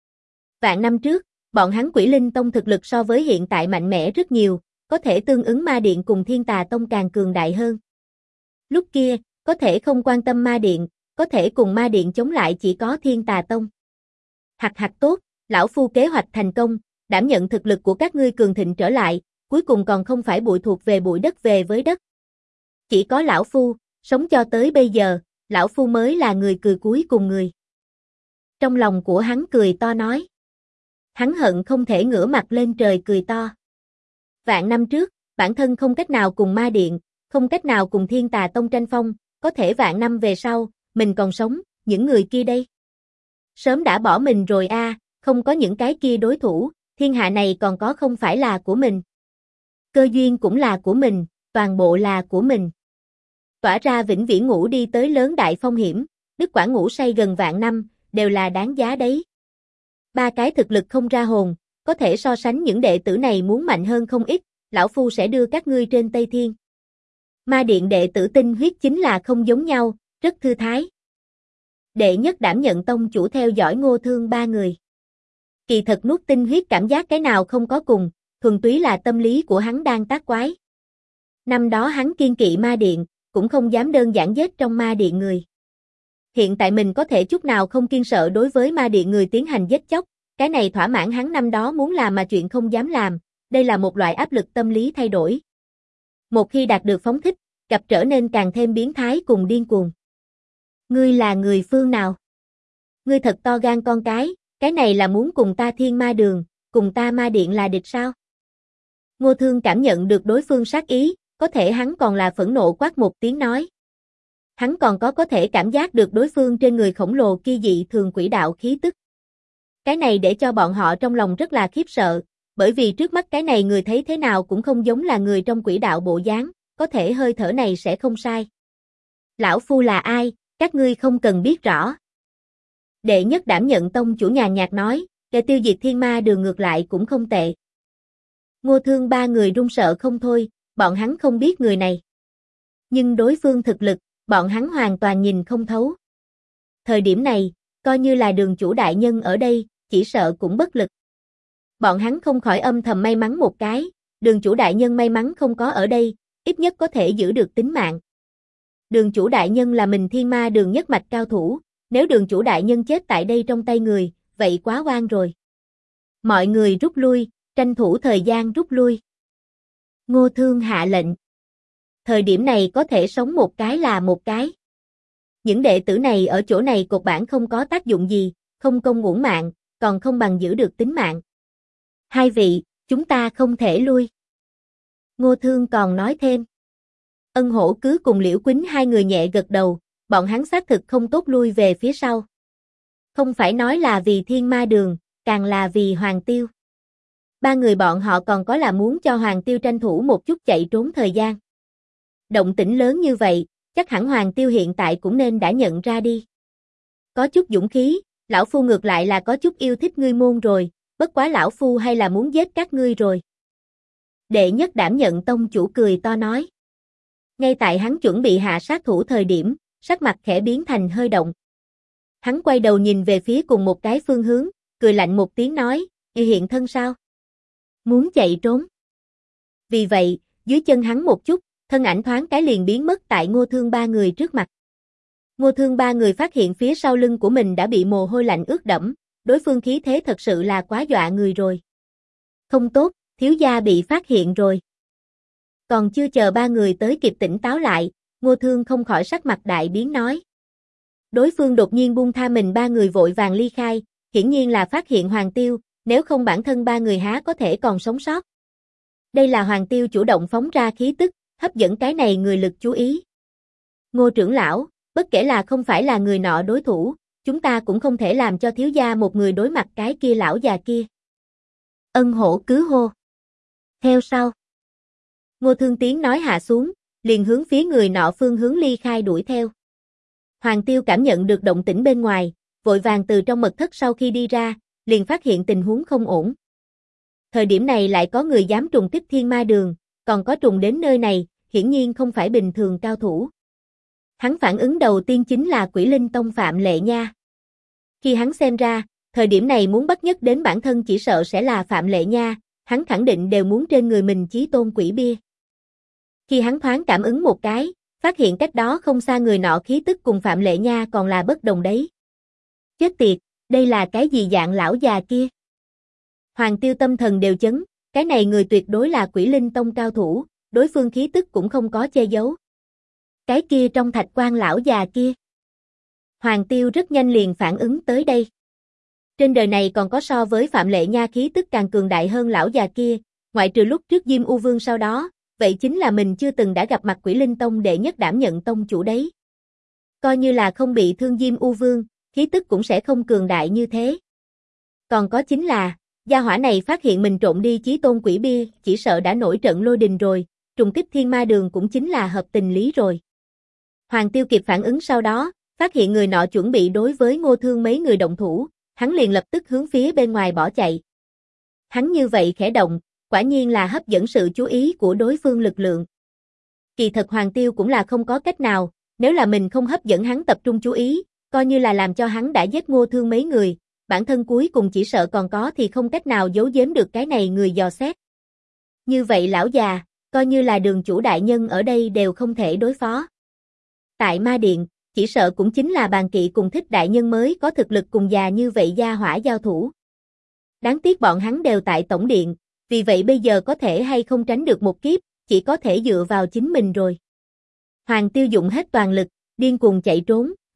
Vạn năm trước, bọn hắn Quỷ Linh Tông thực lực so với hiện tại mạnh mẽ rất nhiều, có thể tương ứng Ma Điện cùng Thiên Tà Tông càng cường đại hơn. Lúc kia, có thể không quan tâm Ma Điện, có thể cùng Ma Điện chống lại chỉ có Thiên Tà Tông. Hặc tốt, lão phu kế hoạch thành công, đảm nhận thực lực của các ngươi cường thịnh trở lại, cuối cùng còn không phải bụi thuộc về bụi đất về với đất. Chỉ có lão phu, sống cho tới bây giờ, lão phu mới là người cười cuối cùng người. Trong lòng của hắn cười to nói. Hắn hận không thể ngửa mặt lên trời cười to. Vạn năm trước, bản thân không cách nào cùng Ma Điện, không cách nào cùng Thiên Tà Tông tranh phong, có thể vạn năm về sau, mình còn sống, những người kia đây. Sớm đã bỏ mình rồi a, không có những cái kia đối thủ, thiên hạ này còn có không phải là của mình. Cơ duyên cũng là của mình, toàn bộ là của mình. Tỏa ra vĩnh viễn ngủ đi tới lớn đại phong hiểm, đức quả ngủ say gần vạn năm, đều là đáng giá đấy. Ba cái thực lực không ra hồn, có thể so sánh những đệ tử này muốn mạnh hơn không ít, lão phu sẽ đưa các ngươi trên Tây Thiên. Ma Điện đệ tử tinh huyết chính là không giống nhau, rất thư thái. Đệ nhất đảm nhận tông chủ theo dõi Ngô Thương ba người. Kỳ thật nuốt tinh huyết cảm giác cái nào không có cùng, thuần túy là tâm lý của hắn đang tác quái. Năm đó hắn kiên kỵ Ma Điện, cũng không dám đơn giản giết trong Ma Điện người. Hiện tại mình có thể chút nào không kiêng sợ đối với Ma Điện người tiến hành giết chóc, cái này thỏa mãn hắn năm đó muốn làm mà chuyện không dám làm, đây là một loại áp lực tâm lý thay đổi. Một khi đạt được phóng thích, gặp trở nên càng thêm biến thái cùng điên cuồng. Ngươi là người phương nào? Ngươi thật to gan con cái này là muốn cùng ta thiên ma đường, cùng ta ma điện là địch sao? Ngô Thương cảm nhận được đối phương sát ý, có thể hắn còn là phẫn nộ quát một tiếng nói. Hắn còn có thể cảm giác được đối phương trên người khổng lồ kia dị thường quỷ đạo khí tức. Cái này để cho bọn họ trong lòng rất là khiếp sợ, bởi vì trước mắt cái này người thấy thế nào cũng không giống là người trong quỷ đạo bộ dáng, có thể hơi thở này sẽ không sai. Lão phu là ai, các ngươi không cần biết rõ. Đệ nhất đảm nhận tông chủ nhàn nhạt nói, kẻ tiêu diệt thiên ma đường ngược lại cũng không tệ. Ngô Thương ba người run sợ không thôi, bọn hắn không biết người này. Nhưng đối phương thực lực, bọn hắn hoàn toàn nhìn không thấu. Thời điểm này, coi như là đường chủ đại nhân ở đây, chỉ sợ cũng bất lực. Bọn hắn không khỏi âm thầm may mắn một cái, đường chủ đại nhân may mắn không có ở đây, ít nhất có thể giữ được tính mạng. Đường chủ đại nhân là mình thiên ma đường nhất mạch cao thủ, nếu đường chủ đại nhân chết tại đây trong tay người, vậy quá oan rồi. Mọi người rút lui, tranh thủ thời gian rút lui. Ngô Thương hạ lệnh. Thời điểm này có thể sống một cái là một cái. Những đệ tử này ở chỗ này cột bản không có tác dụng gì, không công uổng mạng, còn không bằng giữ được tính mạng. Hai vị, chúng ta không thể lui. Ngô Thương còn nói thêm. Ân Hổ cứ cùng Liễu Quýnh hai người nhẹ gật đầu, bọn hắn xác thực không tốt lui về phía sau. Không phải nói là vì thiên ma đường, càng là vì Hoàng Tiêu. Ba người bọn họ còn có là muốn cho Hoàng Tiêu tranh thủ một chút chạy trốn thời gian. Động tĩnh lớn như vậy, chắc hẳn Hoàng Tiêu hiện tại cũng nên đã nhận ra đi. Có chút dũng khí, lão phu ngược lại là có chút yêu thích ngươi môn rồi, bất quá lão phu hay là muốn giết các ngươi rồi. Đệ nhất đảm nhận tông chủ cười to nói. Ngay tại hắn chuẩn bị hạ sát thủ thời điểm, sắc mặt khẽ biến thành hơi động. Hắn quay đầu nhìn về phía cùng một cái phương hướng, cười lạnh một tiếng nói, hiện thân sao? Muốn chạy trốn. Vì vậy, dưới chân hắn một chút, thân ảnh thoáng cái liền biến mất tại Ngô Thương ba người trước mặt. Ngô Thương ba người phát hiện phía sau lưng của mình đã bị mồ hôi lạnh ướt đẫm, đối phương khí thế thật sự là quá dọa người rồi. Không tốt, thiếu gia bị phát hiện rồi. Còn chưa chờ ba người tới kịp tỉnh táo lại, Ngô Thương không khỏi sắc mặt đại biến nói. Đối phương đột nhiên buông tha mình ba người vội vàng ly khai, hiển nhiên là phát hiện Hoàng Tiêu, nếu không bản thân ba người há có thể còn sống sót. Đây là Hoàng Tiêu chủ động phóng ra khí tức, hấp dẫn cái này người lực chú ý. Ngô trưởng lão, bất kể là không phải là người nọ đối thủ, chúng ta cũng không thể làm cho thiếu gia một người đối mặt cái kia lão già kia. Ân Hổ cứ hô. Theo sau. Ngô Thương tiếng nói hạ xuống, liền hướng phía người nọ phương hướng ly khai đuổi theo. Hoàng Tiêu cảm nhận được động tĩnh bên ngoài, vội vàng từ trong mật thất sau khi đi ra, liền phát hiện tình huống không ổn. Thời điểm này lại có người dám trùng kích thiên ma đường, còn có trùng đến nơi này, hiển nhiên không phải bình thường cao thủ. Hắn phản ứng đầu tiên chính là Quỷ Linh Tông Phạm Lệ Nha. Khi hắn xem ra, thời điểm này muốn bắt nhất đến bản thân chỉ sợ sẽ là Phạm Lệ Nha, hắn khẳng định đều muốn trên người mình chí tôn quỷ bia. Khi hắn thoáng cảm ứng một cái, phát hiện cách đó không xa người nọ khí tức cùng Phạm Lệ Nha còn là bất đồng đấy. Chết tiệt, đây là cái gì dạng lão già kia? Hoàng Tiêu tâm thần đều chấn, cái này người tuyệt đối là Quỷ Linh Tông cao thủ, đối phương khí tức cũng không có che giấu. Cái kia trong thạch quan lão già kia. Hoàng Tiêu rất nhanh liền phản ứng tới đây. Trên đời này còn có so với Phạm Lệ Nha khí tức càng cường đại hơn lão già kia, ngoại trừ lúc trước Diêm U Vương sau đó, vậy chính là mình chưa từng đã gặp mặt Quỷ Linh Tông đệ nhất đảm nhận tông chủ đấy. Coi như là không bị thương Diêm U Vương, khí tức cũng sẽ không cường đại như thế. Còn có chính là, gia hỏa này phát hiện mình trộn đi chí tôn quỷ bia, chỉ sợ đã nổi trận lôi đình rồi, trùng kích thiên ma đường cũng chính là hợp tình lý rồi. Hoàng Tiêu kịp phản ứng sau đó, phát hiện người nọ chuẩn bị đối với Ngô Thương mấy người động thủ, hắn liền lập tức hướng phía bên ngoài bỏ chạy. Hắn như vậy khẽ động, quả nhiên là hấp dẫn sự chú ý của đối phương lực lượng. Kỳ thật Hoàng Tiêu cũng là không có cách nào, nếu là mình không hấp dẫn hắn tập trung chú ý, coi như là làm cho hắn đã giết Ngô Thương mấy người, bản thân cuối cùng chỉ sợ còn có thì không cách nào giấu giếm được cái này người dò xét. Như vậy lão già, coi như là đường chủ đại nhân ở đây đều không thể đối phó. Tại Ma Điện, chỉ sợ cũng chính là Bàn Kỵ cùng Thích đại nhân mới có thực lực cùng già như vậy gia hỏa giao thủ. Đáng tiếc bọn hắn đều tại tổng điện, vì vậy bây giờ có thể hay không tránh được một kiếp, chỉ có thể dựa vào chính mình rồi. Hoàng Tiêu dụng hết toàn lực, điên cuồng chạy trốn,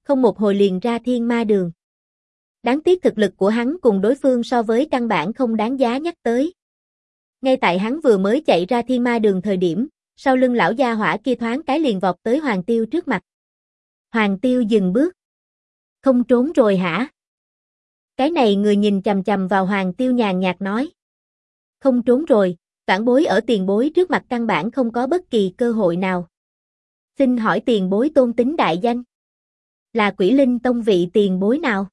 không một hồi liền ra thiên ma đường. Đáng tiếc thực lực của hắn cùng đối phương so với căn bản không đáng giá nhắc tới. Ngay tại hắn vừa mới chạy ra thiên ma đường thời điểm, sau lưng lão gia hỏa kia thoáng cái liền vọt tới Hoàng Tiêu trước mặt. Hoàng Tiêu dừng bước. Không trốn rồi hả? Cái này người nhìn chằm chằm vào Hoàng Tiêu nhàn nhạt nói. Không trốn rồi, vãn bối ở tiền bối trước mặt căn bản không có bất kỳ cơ hội nào. Xin hỏi tiền bối tôn tính đại danh. Là Quỷ Linh Tông vị tiền bối nào?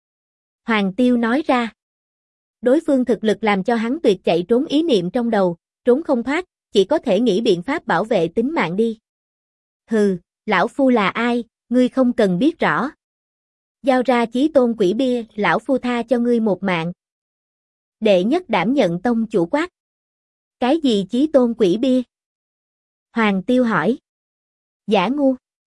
Hoàng Tiêu nói ra. Đối phương thực lực làm cho hắn tuyệt chạy trốn ý niệm trong đầu, trốn không thoát, chỉ có thể nghĩ biện pháp bảo vệ tính mạng đi. Hừ, lão phu là ai, ngươi không cần biết rõ. Giao ra chí tôn quỷ bia, lão phu tha cho ngươi một mạng. Đệ nhất đảm nhận tông chủ quát. Cái gì chí tôn quỷ bia? Hoàng Tiêu hỏi. Giả ngu.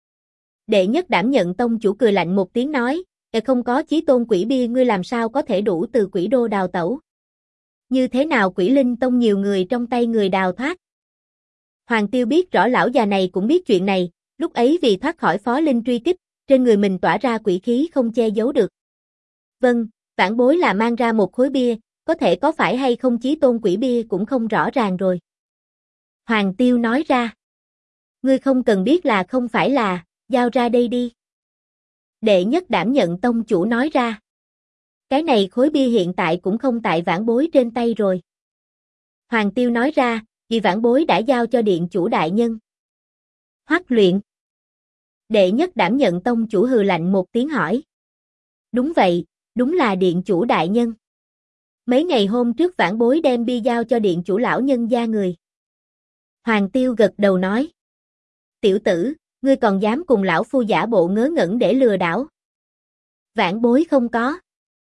Đệ nhất đảm nhận tông chủ cười lạnh một tiếng nói, không có chí tôn quỷ bia ngươi làm sao có thể đủ từ quỷ đô đào tẩu. Như thế nào Quỷ Linh Tông nhiều người trong tay người đào thoát? Hoàng Tiêu biết rõ lão già này cũng biết chuyện này, lúc ấy vì thoát khỏi phó linh truy kích, trên người mình tỏa ra quỷ khí không che giấu được. Vâng, vãn bối là mang ra một khối bia, có thể có phải hay không chí tôn quỷ bia cũng không rõ ràng rồi. Hoàng Tiêu nói ra. Ngươi không cần biết là không phải là, giao ra đây đi. Đệ nhất đảm nhận tông chủ nói ra. Cái này khối bia hiện tại cũng không tại vãn bối trên tay rồi. Hoàng Tiêu nói ra, vì vãn bối đã giao cho điện chủ đại nhân. Hoắc Luyện. Đệ nhất đảm nhận tông chủ hừ lạnh một tiếng hỏi. Đúng vậy, đúng là điện chủ đại nhân. Mấy ngày hôm trước vãn bối đem bia giao cho điện chủ lão nhân gia người. Hoàng Tiêu gật đầu nói. Tiểu tử, ngươi còn dám cùng lão phu giả bộ ngớ ngẩn để lừa đảo. Vãn bối không có.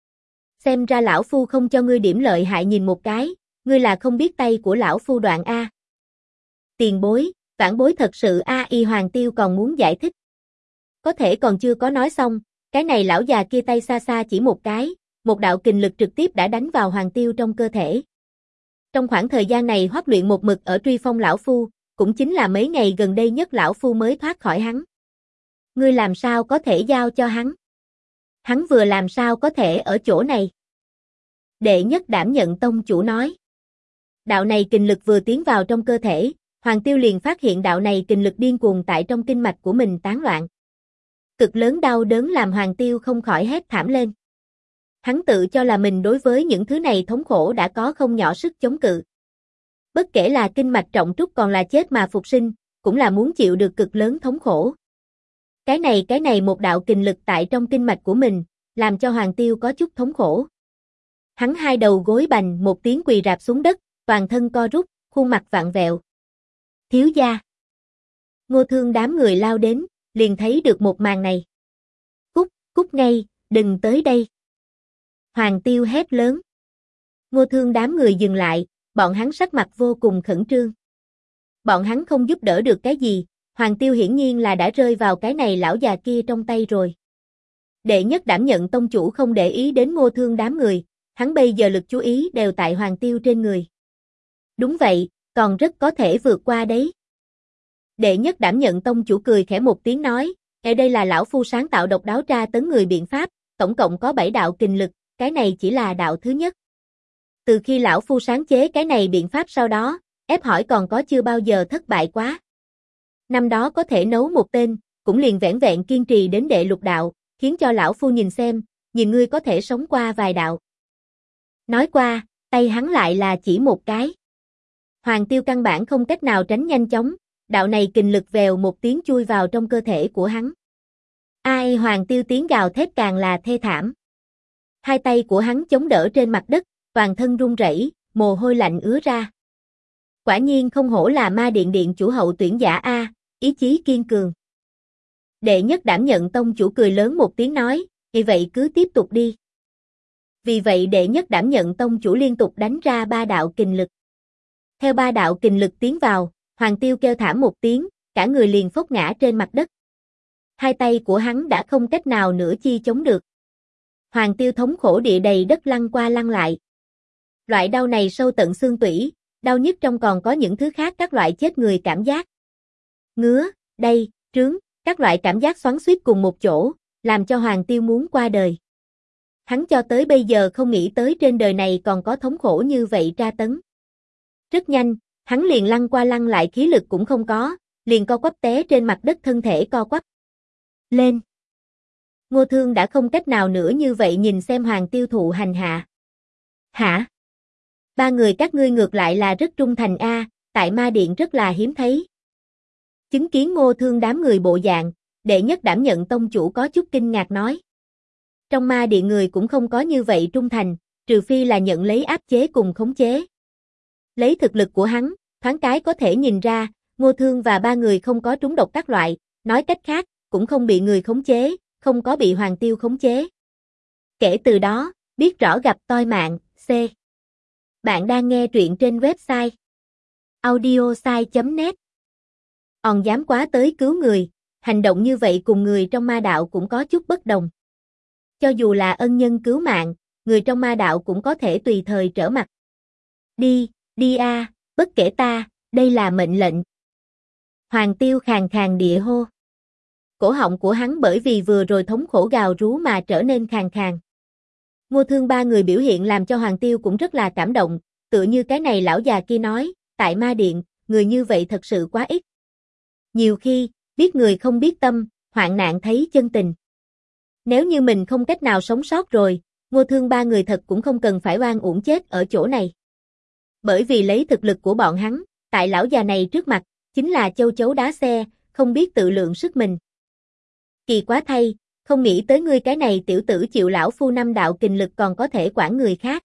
Xem ra lão phu không cho ngươi điểm lợi hại nhìn một cái, ngươi là không biết tay của lão phu đoạn A. Tiền bối, vãn bối thật sự A.I. Hoàng Tiêu còn muốn giải thích. Có thể còn chưa có nói xong, cái này lão già kia tay xa xa chỉ một cái, một đạo kình lực trực tiếp đã đánh vào Hoàng Tiêu trong cơ thể. Trong khoảng thời gian này Hoắc Luyện một mực ở truy phong lão phu, cũng chính là mấy ngày gần đây nhất lão phu mới thoát khỏi hắn. Ngươi làm sao có thể giao cho hắn? Hắn vừa làm sao có thể ở chỗ này? Đệ nhất đảm nhận tông chủ nói. Đạo này kình lực vừa tiến vào trong cơ thể, Hoàng Tiêu liền phát hiện đạo này kình lực điên cuồng tại trong kinh mạch của mình tán loạn. Cực lớn đau đớn làm Hoàng Tiêu không khỏi hét thảm lên. Hắn tự cho là mình đối với những thứ này thống khổ đã có không nhỏ sức chống cự. Bất kể là kinh mạch trọng trúc còn là chết mà phục sinh, cũng là muốn chịu được cực lớn thống khổ. Cái này một đạo kình lực tại trong kinh mạch của mình, làm cho Hoàng Tiêu có chút thống khổ. Hắn hai đầu gối bành một tiếng quỳ rạp xuống đất, toàn thân co rút, khuôn mặt vặn vẹo. Thiếu gia. Ngô Thương đám người lao đến, liền thấy được một màn này. Cút ngay, đừng tới đây. Hoàng Tiêu hét lớn. Ngô Thương đám người dừng lại, bọn hắn sắc mặt vô cùng khẩn trương. Bọn hắn không giúp đỡ được cái gì, Hoàng Tiêu hiển nhiên là đã rơi vào cái này lão già kia trong tay rồi. Đệ nhất đảm nhận tông chủ không để ý đến Ngô Thương đám người, hắn bây giờ lực chú ý đều tại Hoàng Tiêu trên người. Đúng vậy, còn rất có thể vượt qua đấy. Đệ nhất đảm nhận tông chủ cười khẽ một tiếng nói, đây là lão phu sáng tạo độc đáo tra tấn người biện pháp, tổng cộng có 7 đạo kình lực, cái này chỉ là đạo thứ nhất. Từ khi lão phu sáng chế cái này biện pháp sau đó, ép hỏi còn có chưa bao giờ thất bại quá. Năm đó có thể nấu một tên, cũng liền vẻn vẹn kiên trì đến đệ lục đạo, khiến cho lão phu nhìn xem, nhìn ngươi có thể sống qua vài đạo. Nói qua, tay hắn lại là chỉ một cái. Hoàng Tiêu căn bản không cách nào tránh nhanh chóng, đạo này kình lực vèo một tiếng chui vào trong cơ thể của hắn. Ai Hoàng Tiêu tiếng gào thét càng là thê thảm. Hai tay của hắn chống đỡ trên mặt đất, toàn thân run rẩy, mồ hôi lạnh ứa ra. Quả nhiên không hổ là Ma Điện điện chủ hậu tuyển giả A, ý chí kiên cường. Đệ nhất đảm nhận tông chủ cười lớn một tiếng nói, vì vậy cứ tiếp tục đi. Vì vậy đệ nhất đảm nhận tông chủ liên tục đánh ra 3 đạo kình lực. Theo 3 đạo kình lực tiến vào, Hoàng Tiêu kêu thảm một tiếng, cả người liền phốc ngã trên mặt đất. Hai tay của hắn đã không cách nào nữa chi chống được. Hoàng Tiêu thống khổ địa đầy đất lăn qua lăn lại. Loại đau này sâu tận xương tủy, đau nhất trong còn có những thứ khác các loại chết người cảm giác. Ngứa, đay, trướng, các loại cảm giác xoắn xuýt cùng một chỗ, làm cho Hoàng Tiêu muốn qua đời. Hắn cho tới bây giờ không nghĩ tới trên đời này còn có thống khổ như vậy tra tấn. Rất nhanh, hắn liền lăn qua lăn lại khí lực cũng không có, liền co quắp té trên mặt đất thân thể co quắp lên. Ngô Thương đã không cách nào nữa như vậy nhìn xem Hoàng Tiêu thụ hành hạ. Hả? Ba người các ngươi ngược lại là rất trung thành a, tại ma điện rất là hiếm thấy. Chứng kiến Ngô Thương đám người bộ dạng, Đệ Nhất Đảm Nhận tông chủ có chút kinh ngạc nói. Trong ma điện người cũng không có như vậy trung thành, trừ phi là nhận lấy áp chế cùng khống chế. Lấy thực lực của hắn, thoáng cái có thể nhìn ra, Ngô Thương và ba người không có trúng độc các loại, nói cách khác, cũng không bị người khống chế, không có bị Hoàng Tiêu khống chế. Kể từ đó, biết rõ gặp toi mạng, C. Bạn đang nghe truyện trên website audiosai.net. Dám quá tới cứu người, hành động như vậy cùng người trong ma đạo cũng có chút bất đồng. Cho dù là ân nhân cứu mạng, người trong ma đạo cũng có thể tùy thời trở mặt. Đi, đi a, bất kể ta, đây là mệnh lệnh. Hoàng Tiêu khàn khàn địa hô. Cổ họng của hắn bởi vì vừa rồi thống khổ gào rú mà trở nên khàn khàn. Ngô Thương ba người biểu hiện làm cho Hoàng Tiêu cũng rất là cảm động, tựa như cái này lão già kia nói, tại ma điện, người như vậy thật sự quá ít. Nhiều khi, biết người không biết tâm, hoạn nạn thấy chân tình. Nếu như mình không cách nào sống sót rồi, Ngô Thương ba người thật cũng không cần phải oan uổng chết ở chỗ này. Bởi vì lấy thực lực của bọn hắn, tại lão già này trước mặt, chính là châu chấu đá xe, không biết tự lượng sức mình. Kỳ quá thay, không nghĩ tới ngươi cái này tiểu tử chịu lão phu năm đạo kình lực còn có thể quản người khác.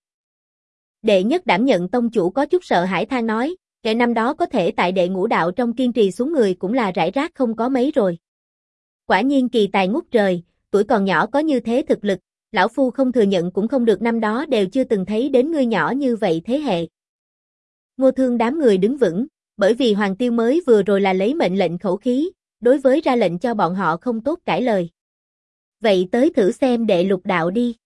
Đệ Nhất Đảm Nhận tông chủ có chút sợ hãi than nói, kẻ năm đó có thể tại đệ ngũ đạo trong kiên trì xuống người cũng là rải rác không có mấy rồi. Quả nhiên kỳ tài ngút trời, tuổi còn nhỏ có như thế thực lực, lão phu không thừa nhận cũng không được, năm đó đều chưa từng thấy đến ngươi nhỏ như vậy thế hệ. Ngô Thương đám người đứng vững, bởi vì Hoàng Tiêu mới vừa rồi là lấy mệnh lệnh khẩu khí, đối với ra lệnh cho bọn họ không tốt cãi lời. Vậy tới thử xem đệ lục đạo đi.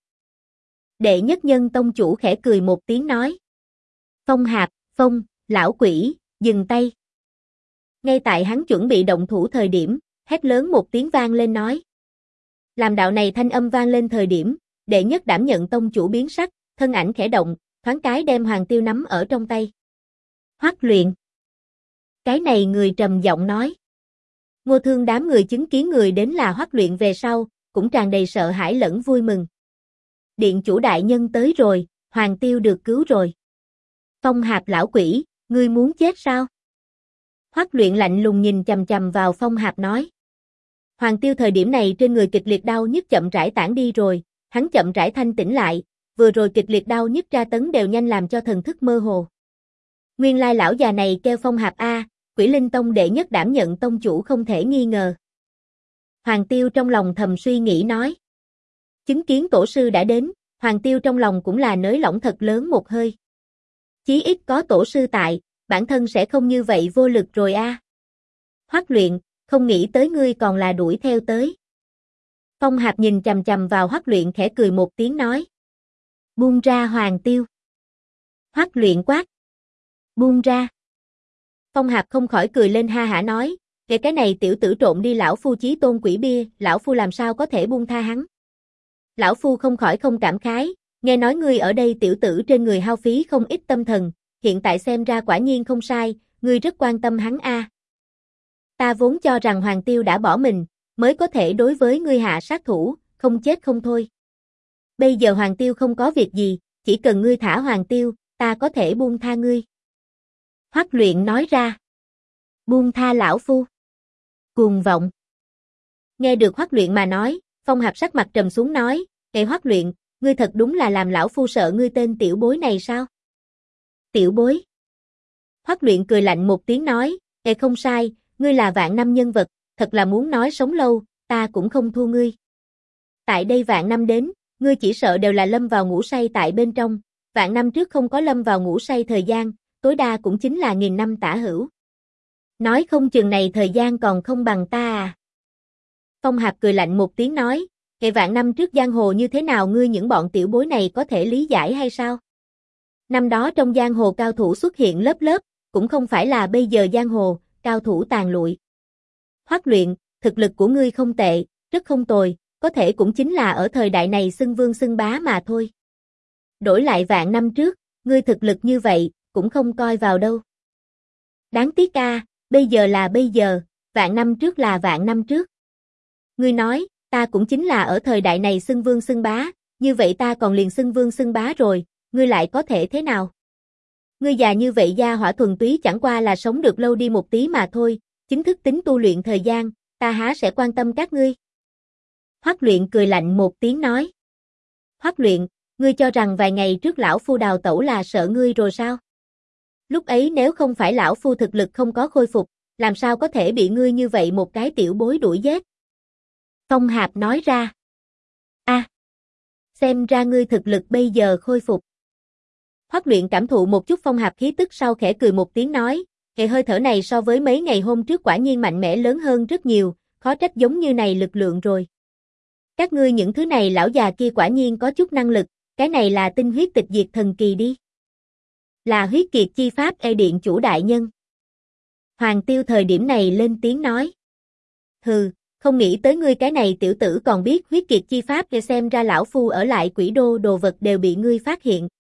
Đệ Nhất Nhân tông chủ khẽ cười một tiếng nói. Phong Hạp, Phong, lão quỷ, dừng tay. Ngay tại hắn chuẩn bị động thủ thời điểm, hét lớn một tiếng vang lên nói. Làm đạo này thanh âm vang lên thời điểm, Đệ Nhất Đảm Nhận tông chủ biến sắc, thân ảnh khẽ động, thoáng cái đem Hoàng Tiêu nắm ở trong tay. Hoắc luyện. Cái này người trầm giọng nói. Ngô Thương đám người chứng kiến người đến là Hoắc luyện về sau, cũng tràn đầy sợ hãi lẫn vui mừng. Điện chủ đại nhân tới rồi, Hoàng Tiêu được cứu rồi. Phong Hạp lão quỷ, ngươi muốn chết sao? Hoắc luyện lạnh lùng nhìn chằm chằm vào Phong Hạp nói. Hoàng Tiêu thời điểm này trên người kịch liệt đau nhức chậm rãi tản đi rồi, hắn chậm rãi thanh tỉnh lại, vừa rồi kịch liệt đau nhức tra tấn đều nhanh làm cho thần thức mơ hồ. Nguyên lai lão già này kêu Phong Hạp a, Quỷ Linh Tông Đệ Nhất Đảm Nhận tông chủ không thể nghi ngờ. Hoàng Tiêu trong lòng thầm suy nghĩ nói. Chứng kiến tổ sư đã đến, Hoàng Tiêu trong lòng cũng là nới lỏng thật lớn một hơi. Chí ít có tổ sư tại, bản thân sẽ không như vậy vô lực rồi a. Hoắc luyện, không nghĩ tới ngươi còn là đuổi theo tới. Phong Hạp nhìn chằm chằm vào Hoắc luyện khẽ cười một tiếng nói. Buông ra Hoàng Tiêu. Hoắc luyện quát. Buông ra. Phong Hạp không khỏi cười lên ha hả nói, kể cái này tiểu tử trộm đi lão phu chí tôn quỷ bia, lão phu làm sao có thể buông tha hắn. Lão phu không khỏi không cảm khái, nghe nói ngươi ở đây tiểu tử trên người hao phí không ít tâm thần, hiện tại xem ra quả nhiên không sai, ngươi rất quan tâm hắn a. Ta vốn cho rằng Hoàng Tiêu đã bỏ mình, mới có thể đối với ngươi hạ sát thủ, không chết không thôi. Bây giờ Hoàng Tiêu không có việc gì, chỉ cần ngươi thả Hoàng Tiêu, ta có thể buông tha ngươi. Hoắc luyện nói ra. Buông tha lão phu. Cuồng vọng. Nghe được Hoắc luyện mà nói, Phong Hạp sắc mặt trầm xuống nói, Ê Hoắc luyện, ngươi thật đúng là làm lão phu sợ ngươi tên tiểu bối này sao? Tiểu bối. Hoắc luyện cười lạnh một tiếng nói, Ê không sai, ngươi là vạn năm nhân vật, thật là muốn nói sống lâu, ta cũng không thua ngươi. Tại đây vạn năm đến, ngươi chỉ sợ đều là lâm vào ngủ say tại bên trong, vạn năm trước không có lâm vào ngủ say thời gian, tối đa cũng chính là 1000 năm tả hữu. Nói không chừng này thời gian còn không bằng ta à. Phong Hạp cười lạnh một tiếng nói, Kể vạn năm trước giang hồ như thế nào ngươi những bọn tiểu bối này có thể lý giải hay sao? Năm đó trong giang hồ cao thủ xuất hiện lớp lớp, cũng không phải là bây giờ giang hồ, cao thủ tàn lụi. Hoắc luyện, thực lực của ngươi không tệ, rất không tồi, có thể cũng chính là ở thời đại này xưng vương xưng bá mà thôi. Đổi lại vạn năm trước, ngươi thực lực như vậy, cũng không coi vào đâu. Đáng tiếc a, bây giờ là bây giờ, vạn năm trước là vạn năm trước. Ngươi nói, ta cũng chính là ở thời đại này xưng vương xưng bá, như vậy ta còn liền xưng vương xưng bá rồi, ngươi lại có thể thế nào? Ngươi già như vậy gia hỏa thuần túy chẳng qua là sống được lâu đi một tí mà thôi, chính thức tính tu luyện thời gian, ta há sẽ quan tâm các ngươi. Hoắc Luyện cười lạnh một tiếng nói. Hoắc Luyện, ngươi cho rằng vài ngày trước lão phu đào tẩu là sợ ngươi rồi sao? Lúc ấy nếu không phải lão phu thực lực không có khôi phục, làm sao có thể bị ngươi như vậy một cái tiểu bối đuổi giết? Phong Hạp nói ra. Xem ra ngươi thực lực bây giờ khôi phục. Hoắc Luyện cảm thụ một chút Phong Hạp khí tức sau khẽ cười một tiếng nói, hệ hơi thở này so với mấy ngày hôm trước quả nhiên mạnh mẽ lớn hơn rất nhiều, khó trách giống như này lực lượng rồi. Các ngươi những thứ này lão già kia quả nhiên có chút năng lực, cái này là tinh huyết tịch diệt thần kỳ đi. Là huyết kiệt chi pháp e điện chủ đại nhân. Hoàng Tiêu thời điểm này lên tiếng nói. Hừ, không nghĩ tới ngươi cái này tiểu tử còn biết huyết kiệt chi pháp, để xem ra lão phu ở lại Quỷ Đô đồ vật đều bị ngươi phát hiện.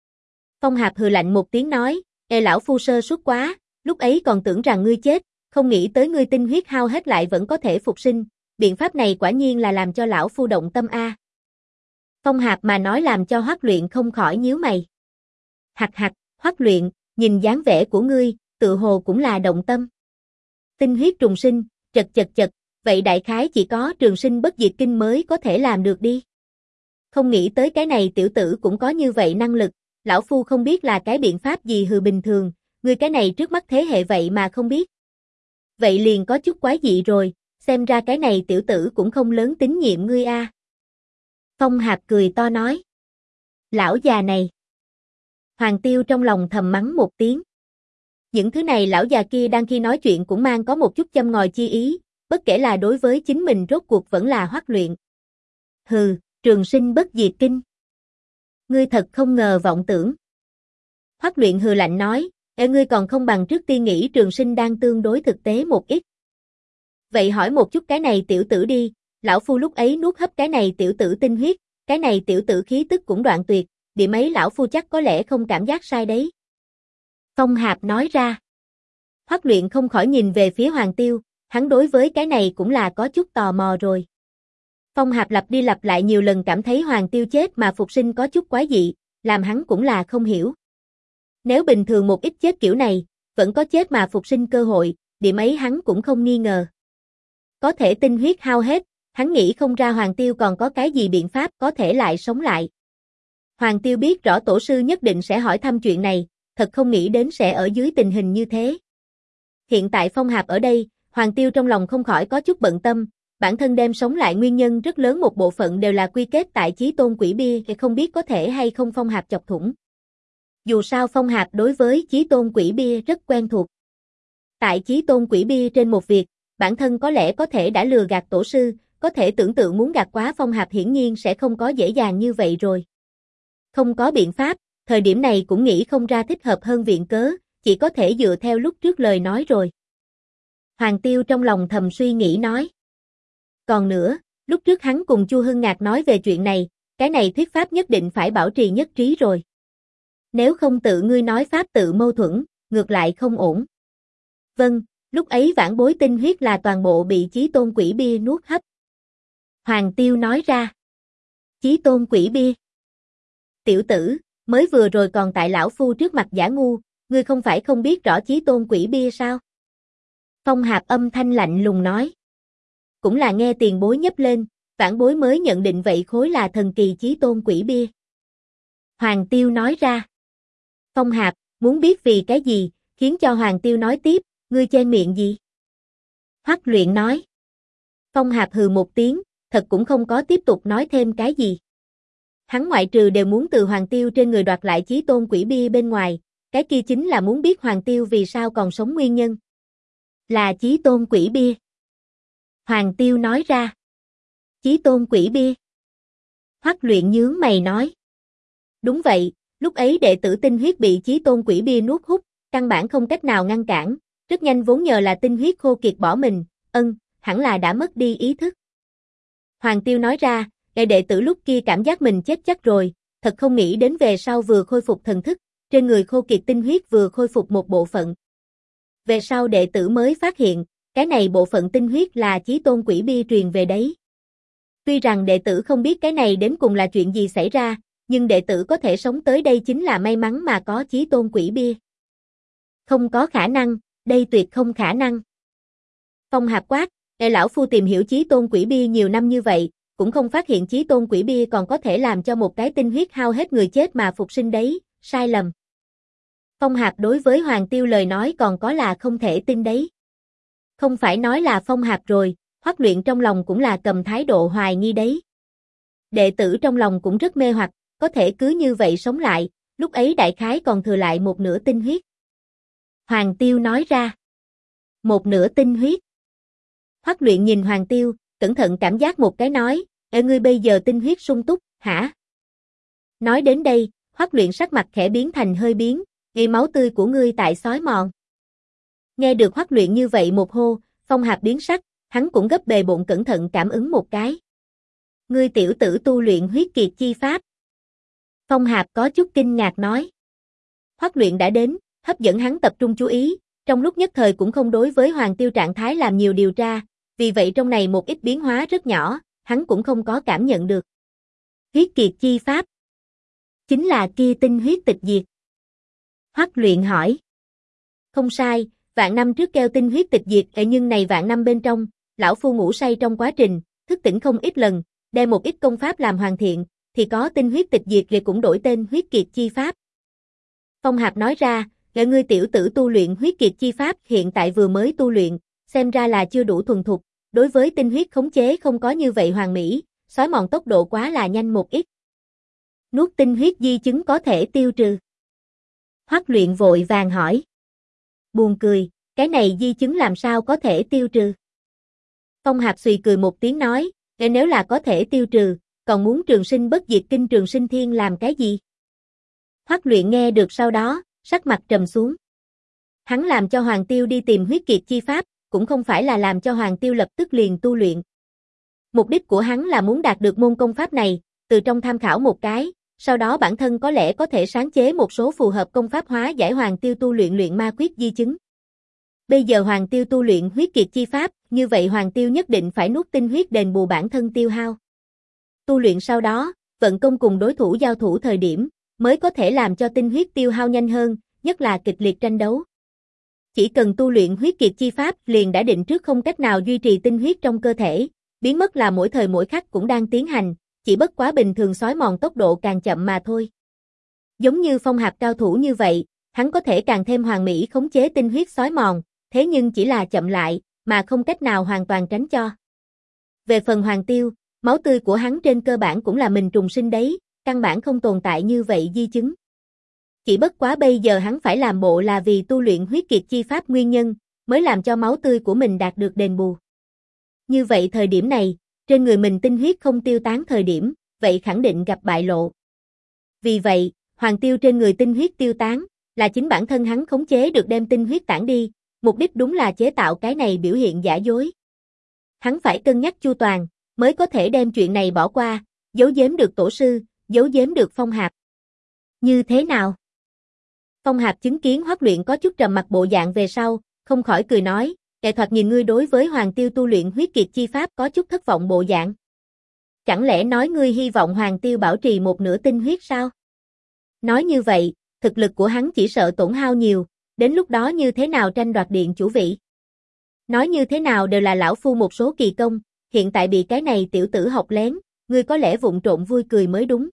Phong Hạp hừ lạnh một tiếng nói, lão phu sơ suất quá, lúc ấy còn tưởng rằng ngươi chết, không nghĩ tới ngươi tinh huyết hao hết lại vẫn có thể phục sinh, biện pháp này quả nhiên là làm cho lão phu động tâm a. Phong Hạp mà nói làm cho Hoắc Luyện không khỏi nhíu mày. Hặc hặc, Hoắc Luyện, nhìn dáng vẻ của ngươi, tự hồ cũng là động tâm. Tinh huyết trùng sinh, chật, vậy đại khái chỉ có trường sinh bất diệt kinh mới có thể làm được đi. Không nghĩ tới cái này tiểu tử cũng có như vậy năng lực, lão phu không biết là cái biện pháp gì hừ bình thường, ngươi cái này trước mắt thế hệ vậy mà không biết. Vậy liền có chút quái dị rồi, xem ra cái này tiểu tử cũng không lớn tín nhiệm ngươi a. Phong Hạp cười to nói. Lão già này. Hoàng Tiêu trong lòng thầm mắng một tiếng. Những thứ này lão già kia đang khi nói chuyện cũng mang có một chút châm ngòi chi ý, bất kể là đối với chính mình rốt cuộc vẫn là Hoắc Luyện. Hừ, trường sinh bất diệt kinh. Ngươi thật không ngờ vọng tưởng. Hoắc Luyện hừ lạnh nói, ngươi còn không bằng trước tiên nghĩ trường sinh đang tương đối thực tế một ít. Vậy hỏi một chút cái này tiểu tử đi, lão phu lúc ấy nuốt hấp cái này tiểu tử tinh huyết, cái này tiểu tử khí tức cũng đoạn tuyệt, điểm ấy lão phu chắc có lẽ không cảm giác sai đấy. Phong Hạp nói ra. Hoắc Luyện không khỏi nhìn về phía Hoàng Tiêu, hắn đối với cái này cũng là có chút tò mò rồi. Phong Hạp lặp đi lặp lại nhiều lần cảm thấy Hoàng Tiêu chết mà phục sinh có chút quái dị, làm hắn cũng là không hiểu. Nếu bình thường một ít chết kiểu này, vẫn có chết mà phục sinh cơ hội, điểm ấy hắn cũng không nghi ngờ. Có thể tinh huyết hao hết, hắn nghĩ không ra Hoàng Tiêu còn có cái gì biện pháp có thể lại sống lại. Hoàng Tiêu biết rõ tổ sư nhất định sẽ hỏi thăm chuyện này, thật không nghĩ đến sẽ ở dưới tình hình như thế. Hiện tại Phong Hạp ở đây, Hoàng Tiêu trong lòng không khỏi có chút bận tâm, bản thân đem sống lại nguyên nhân rất lớn một bộ phận đều là quy kết tại Chí Tôn Quỷ Bia, không biết có thể hay không Phong Hạp chọc thủng. Dù sao Phong Hạp đối với Chí Tôn Quỷ Bia rất quen thuộc. Tại Chí Tôn Quỷ Bia trên một việc, bản thân có lẽ có thể đã lừa gạt tổ sư, có thể tưởng tượng muốn gạt quá Phong Hạp hiển nhiên sẽ không có dễ dàng như vậy rồi. Không có biện pháp, thời điểm này cũng nghĩ không ra thích hợp hơn viện cớ, chỉ có thể dựa theo lúc trước lời nói rồi. Hoàng Tiêu trong lòng thầm suy nghĩ nói. Còn nữa, lúc trước hắn cùng Chu Hưng Ngạc nói về chuyện này, cái này thuyết pháp nhất định phải bảo trì nhất trí rồi. Nếu không tự ngươi nói pháp tự mâu thuẫn, ngược lại không ổn. Vâng, lúc ấy vãn bối tinh huyết là toàn bộ bị Chí Tôn Quỷ Bia nuốt hấp. Hoàng Tiêu nói ra. Chí Tôn Quỷ Bia. Tiểu tử, mới vừa rồi còn tại lão phu trước mặt giả ngu, ngươi không phải không biết rõ Chí Tôn Quỷ Bia sao? Phong Hạp âm thanh lạnh lùng nói. Cũng là nghe tiền bối nhấp lên, vãn bối mới nhận định vậy khối là thần kỳ Chí Tôn Quỷ Bia. Hoàng Tiêu nói ra. Phong Hạp, muốn biết vì cái gì, khiến cho Hoàng Tiêu nói tiếp, ngươi che miệng gì? Hoắc Luyện nói. Phong Hạp hừ một tiếng, thật cũng không có tiếp tục nói thêm cái gì. Hắn ngoại trừ đều muốn từ Hoàng Tiêu trên người đoạt lại Chí Tôn Quỷ Bia bên ngoài, cái kia chính là muốn biết Hoàng Tiêu vì sao còn sống nguyên nhân. Là Chí Tôn Quỷ Bia. Hoàng Tiêu nói ra. Chí Tôn Quỷ Bia. Hoắc Luyện nhướng mày nói. Đúng vậy, lúc ấy đệ tử tinh huyết bị Chí Tôn Quỷ Bia nuốt hút, căn bản không cách nào ngăn cản, rất nhanh vốn nhờ là tinh huyết khô kiệt bỏ mình, hẳn là đã mất đi ý thức. Hoàng Tiêu nói ra, đệ tử lúc kia cảm giác mình chết chắc rồi, thật không nghĩ đến về sau vừa khôi phục thần thức, trên người khô kiệt tinh huyết vừa khôi phục một bộ phận. Về sau đệ tử mới phát hiện, cái này bộ phận tinh huyết là Chí Tôn Quỷ Bia truyền về đấy. Tuy rằng đệ tử không biết cái này đến cùng là chuyện gì xảy ra, nhưng đệ tử có thể sống tới đây chính là may mắn mà có Chí Tôn Quỷ Bia. Không có khả năng, đây tuyệt không khả năng. Phong Hạp quát, lão phu tìm hiểu Chí Tôn Quỷ Bia nhiều năm như vậy, cũng không phát hiện Chí Tôn Quỷ Bia còn có thể làm cho một cái tinh huyết hao hết người chết mà phục sinh đấy, sai lầm. Phong Hạp đối với Hoàng Tiêu lời nói còn có là không thể tin đấy. Không phải nói là Phong Hạp rồi, Hoắc Luyện trong lòng cũng là cầm thái độ hoài nghi đấy. Đệ tử trong lòng cũng rất mê hoặc, có thể cứ như vậy sống lại, lúc ấy đại khái còn thừa lại một nửa tinh huyết. Hoàng Tiêu nói ra. Một nửa tinh huyết. Hoắc Luyện nhìn Hoàng Tiêu, cẩn thận cảm giác một cái nói, ngươi bây giờ tinh huyết sung túc, hả? Nói đến đây, Hoắc Luyện sắc mặt khẽ biến thành hơi biến, gây máu tươi của ngươi tại xói mòn. Nghe được Hoắc Luyện như vậy một hô, Phong Hạp biến sắc, hắn cũng gấp bề bộn cẩn thận cảm ứng một cái. Ngươi tiểu tử tu luyện huyết kiệt chi pháp. Phong Hạp có chút kinh ngạc nói. Hoắc Luyện đã đến, hấp dẫn hắn tập trung chú ý, trong lúc nhất thời cũng không đối với Hoàng Tiêu trạng thái làm nhiều điều tra, vì vậy trong này một ít biến hóa rất nhỏ, hắn cũng không có cảm nhận được. Huyết kiệt chi pháp. Chính là kia tinh huyết tịch diệt. Hoắc Luyện hỏi. Không sai, vạn năm trước kêu tinh huyết tịch diệt, nhưng này vạn năm bên trong, lão phu ngủ say trong quá trình, thức tỉnh không ít lần, đem một ít công pháp làm hoàn thiện, thì có tinh huyết tịch diệt rồi cũng đổi tên huyết kiệt chi pháp. Phong Hạp nói ra, ngươi tiểu tử tu luyện huyết kiệt chi pháp hiện tại vừa mới tu luyện, xem ra là chưa đủ thuần thục, đối với tinh huyết khống chế không có như vậy hoàn mỹ, xói mòn tốc độ quá là nhanh một ít. Nuốt tinh huyết di chứng có thể tiêu trừ. Hoắc Luyện vội vàng hỏi. Buồn cười, cái này di chứng làm sao có thể tiêu trừ? Phong Hạp xùy cười một tiếng nói, nếu là có thể tiêu trừ, còn muốn trường sinh bất diệt kinh trường sinh thiên làm cái gì? Hoắc Luyện nghe được sau đó, sắc mặt trầm xuống. Hắn làm cho Hoàng Tiêu đi tìm huyết kiệt chi pháp, cũng không phải là làm cho Hoàng Tiêu lập tức liền tu luyện. Mục đích của hắn là muốn đạt được môn công pháp này, từ trong tham khảo một cái, sau đó bản thân có lẽ có thể sáng chế một số phù hợp công pháp hóa giải Hoàng Tiêu tu luyện luyện ma quyết di chứng. Bây giờ Hoàng Tiêu tu luyện huyết kiệt chi pháp, như vậy Hoàng Tiêu nhất định phải nuốt tinh huyết đền bù bản thân tiêu hao. Tu luyện sau đó, vận công cùng đối thủ giao thủ thời điểm, mới có thể làm cho tinh huyết tiêu hao nhanh hơn, nhất là kịch liệt tranh đấu. Chỉ cần tu luyện huyết kiệt chi pháp liền đã định trước không cách nào duy trì tinh huyết trong cơ thể, biến mất là mỗi thời mỗi khắc cũng đang tiến hành, chỉ bất quá bình thường xói mòn tốc độ càng chậm mà thôi. Giống như Phong Hạp cao thủ như vậy, hắn có thể càng thêm hoàn mỹ khống chế tinh huyết xói mòn, thế nhưng chỉ là chậm lại, mà không cách nào hoàn toàn tránh cho. Về phần Hoàng Tiêu, máu tươi của hắn trên cơ bản cũng là mình trùng sinh đấy, căn bản không tồn tại như vậy di chứng. Chỉ bất quá bây giờ hắn phải làm bộ là vì tu luyện huyết kiệt chi pháp nguyên nhân, mới làm cho máu tươi của mình đạt được đền bù. Như vậy thời điểm này, trên người mình tinh huyết không tiêu tán thời điểm, vậy khẳng định gặp bại lộ. Vì vậy, Hoàng Tiêu trên người tinh huyết tiêu tán, là chính bản thân hắn khống chế được đem tinh huyết tản đi, mục đích đúng là chế tạo cái này biểu hiện giả dối. Hắn phải cân nhắc chu toàn, mới có thể đem chuyện này bỏ qua, giấu giếm được tổ sư, giấu giếm được Phong Hạp. Như thế nào? Phong Hạp chứng kiến Hoắc Luyện có chút trầm mặt bộ dạng về sau, không khỏi cười nói, thoạt nhìn ngươi đối với Hoàng Tiêu tu luyện huyết kiệt chi pháp có chút thất vọng bộ dạng. Chẳng lẽ nói ngươi hy vọng Hoàng Tiêu bảo trì một nửa tinh huyết sao? Nói như vậy, thực lực của hắn chỉ sợ tổn hao nhiều, đến lúc đó như thế nào tranh đoạt điện chủ vị? Nói như thế nào đều là lão phu một số kỳ công, hiện tại bị cái này tiểu tử học lén, ngươi có lẽ vụng trộn vui cười mới đúng.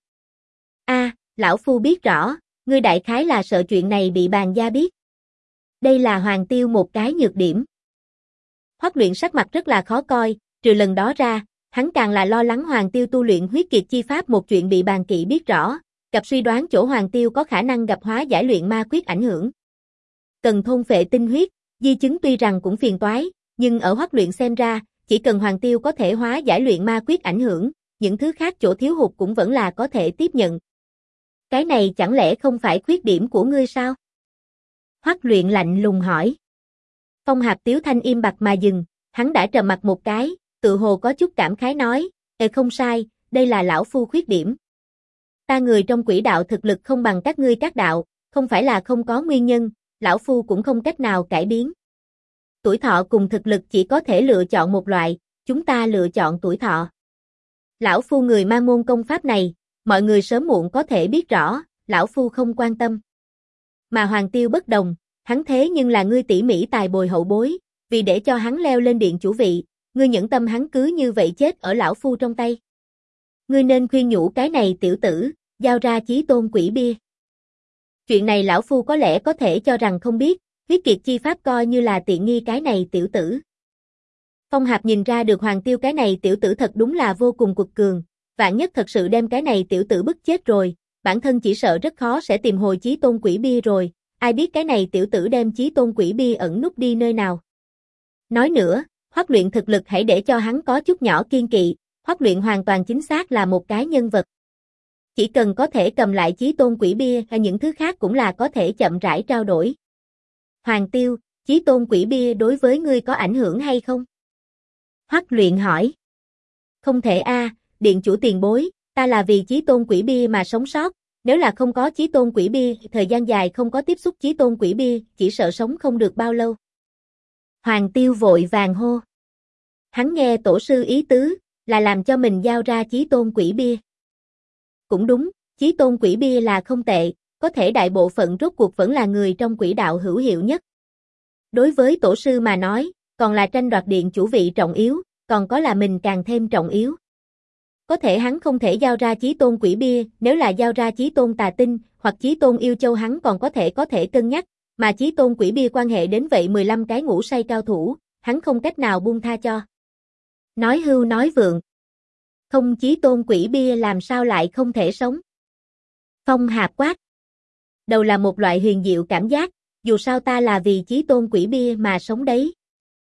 Lão phu biết rõ, ngươi đại khái là sợ chuyện này bị bàn gia biết. Đây là Hoàng Tiêu một cái nhược điểm. Hoắc Luyện sắc mặt rất là khó coi, trừ lần đó ra, hắn càng là lo lắng Hoàng Tiêu tu luyện huyết kiệt chi pháp một chuyện bị bàn kỵ biết rõ, cặp suy đoán chỗ Hoàng Tiêu có khả năng gặp hóa giải luyện ma quyết ảnh hưởng. Cần thôn phệ tinh huyết, di chứng tuy rằng cũng phiền toái, nhưng ở Hoắc Luyện xem ra, chỉ cần Hoàng Tiêu có thể hóa giải luyện ma quyết ảnh hưởng, những thứ khác chỗ thiếu hụt cũng vẫn là có thể tiếp nhận. Cái này chẳng lẽ không phải khuyết điểm của ngươi sao? Hoắc Luyện lạnh lùng hỏi. Phong Hạp Tiếu thanh im bặt mà dừng, hắn đã trầm mặt một cái, tự hồ có chút cảm khái nói, Không sai, đây là lão phu khuyết điểm. Ta người trong quỷ đạo thực lực không bằng các ngươi các đạo, không phải là không có nguyên nhân, lão phu cũng không cách nào cải biến. Tuổi thọ cùng thực lực chỉ có thể lựa chọn một loại, chúng ta lựa chọn tuổi thọ. Lão phu người mang môn công pháp này, mọi người sớm muộn có thể biết rõ, lão phu không quan tâm. Mà Hoàng Tiêu bất đồng, hắn thế nhưng là ngươi tỉ mỉ tài bồi hậu bối, vì để cho hắn leo lên điện chủ vị, ngươi nhẫn tâm hắn cứ như vậy chết ở lão phu trong tay. Ngươi nên khuyên nhủ cái này tiểu tử, giao ra chí tôn quỷ bia. Chuyện này lão phu có lẽ có thể cho rằng không biết, huyết kiệt chi pháp coi như là tiện nghi cái này tiểu tử. Phong Hạp nhìn ra được Hoàng Tiêu cái này tiểu tử thật đúng là vô cùng quật cường, vạn nhất thật sự đem cái này tiểu tử bức chết rồi, bản thân chỉ sợ rất khó sẽ tìm hồi chí tôn quỷ bia rồi, ai biết cái này tiểu tử đem chí tôn quỷ bia ẩn núp đi nơi nào. Nói nữa, Hoắc Luyện thực lực hãy để cho hắn có chút nhỏ kiên kỵ, Hoắc Luyện hoàn toàn chính xác là một cái nhân vật. Chỉ cần có thể cầm lại chí tôn quỷ bia hay những thứ khác cũng là có thể chậm rãi trao đổi. Hoàng Tiêu, chí tôn quỷ bia đối với ngươi có ảnh hưởng hay không? Hoắc Luyện hỏi. Không thể a, điện chủ tiền bối, ta là vì chí tôn quỷ bia mà sống sót, nếu là không có chí tôn quỷ bia, thời gian dài không có tiếp xúc chí tôn quỷ bia, chỉ sợ sống không được bao lâu. Hoàng Tiêu vội vàng hô. Hắn nghe tổ sư ý tứ, là làm cho mình giao ra chí tôn quỷ bia. Cũng đúng, chí tôn quỷ bia là không tệ, có thể đại bộ phận rốt cuộc vẫn là người trong quỷ đạo hữu hiệu nhất. Đối với tổ sư mà nói, còn là tranh đoạt điện chủ vị trọng yếu, còn có là mình càng thêm trọng yếu. Có thể hắn không thể giao ra chí tôn quỷ bia, nếu là giao ra chí tôn tà tinh, hoặc chí tôn yêu châu hắn còn có thể cân nhắc, mà chí tôn quỷ bia quan hệ đến vậy 15 cái ngũ say cao thủ, hắn không cách nào buông tha cho. Nói hưu nói vượng. Không chí tôn quỷ bia làm sao lại không thể sống. Phong Hạp quát. Đầu là một loại huyền diệu cảm giác, dù sao ta là vì chí tôn quỷ bia mà sống đấy.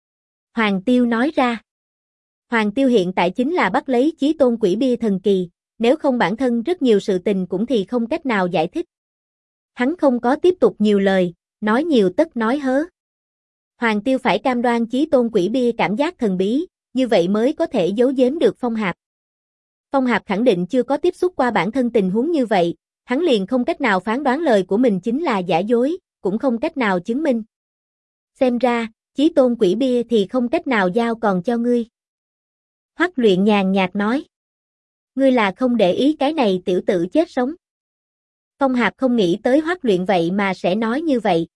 Hoàng Tiêu nói ra. Hoàng Tiêu hiện tại chính là bắt lấy chí tôn quỷ bia thần kỳ, nếu không bản thân rất nhiều sự tình cũng thì không cách nào giải thích. Hắn không có tiếp tục nhiều lời, nói nhiều tất nói hớ. Hoàng Tiêu phải cam đoan chí tôn quỷ bia cảm giác thần bí, như vậy mới có thể giấu giếm được Phong Hạp. Phong Hạp khẳng định chưa có tiếp xúc qua bản thân tình huống như vậy, hắn liền không cách nào phán đoán lời của mình chính là giả dối, cũng không cách nào chứng minh. Xem ra, chí tôn quỷ bia thì không cách nào giao còn cho ngươi. Hoắc Luyện nhàn nhạt nói. Ngươi là không để ý cái này tiểu tử chết sống. Phong Hạp không nghĩ tới Hoắc Luyện vậy mà sẽ nói như vậy.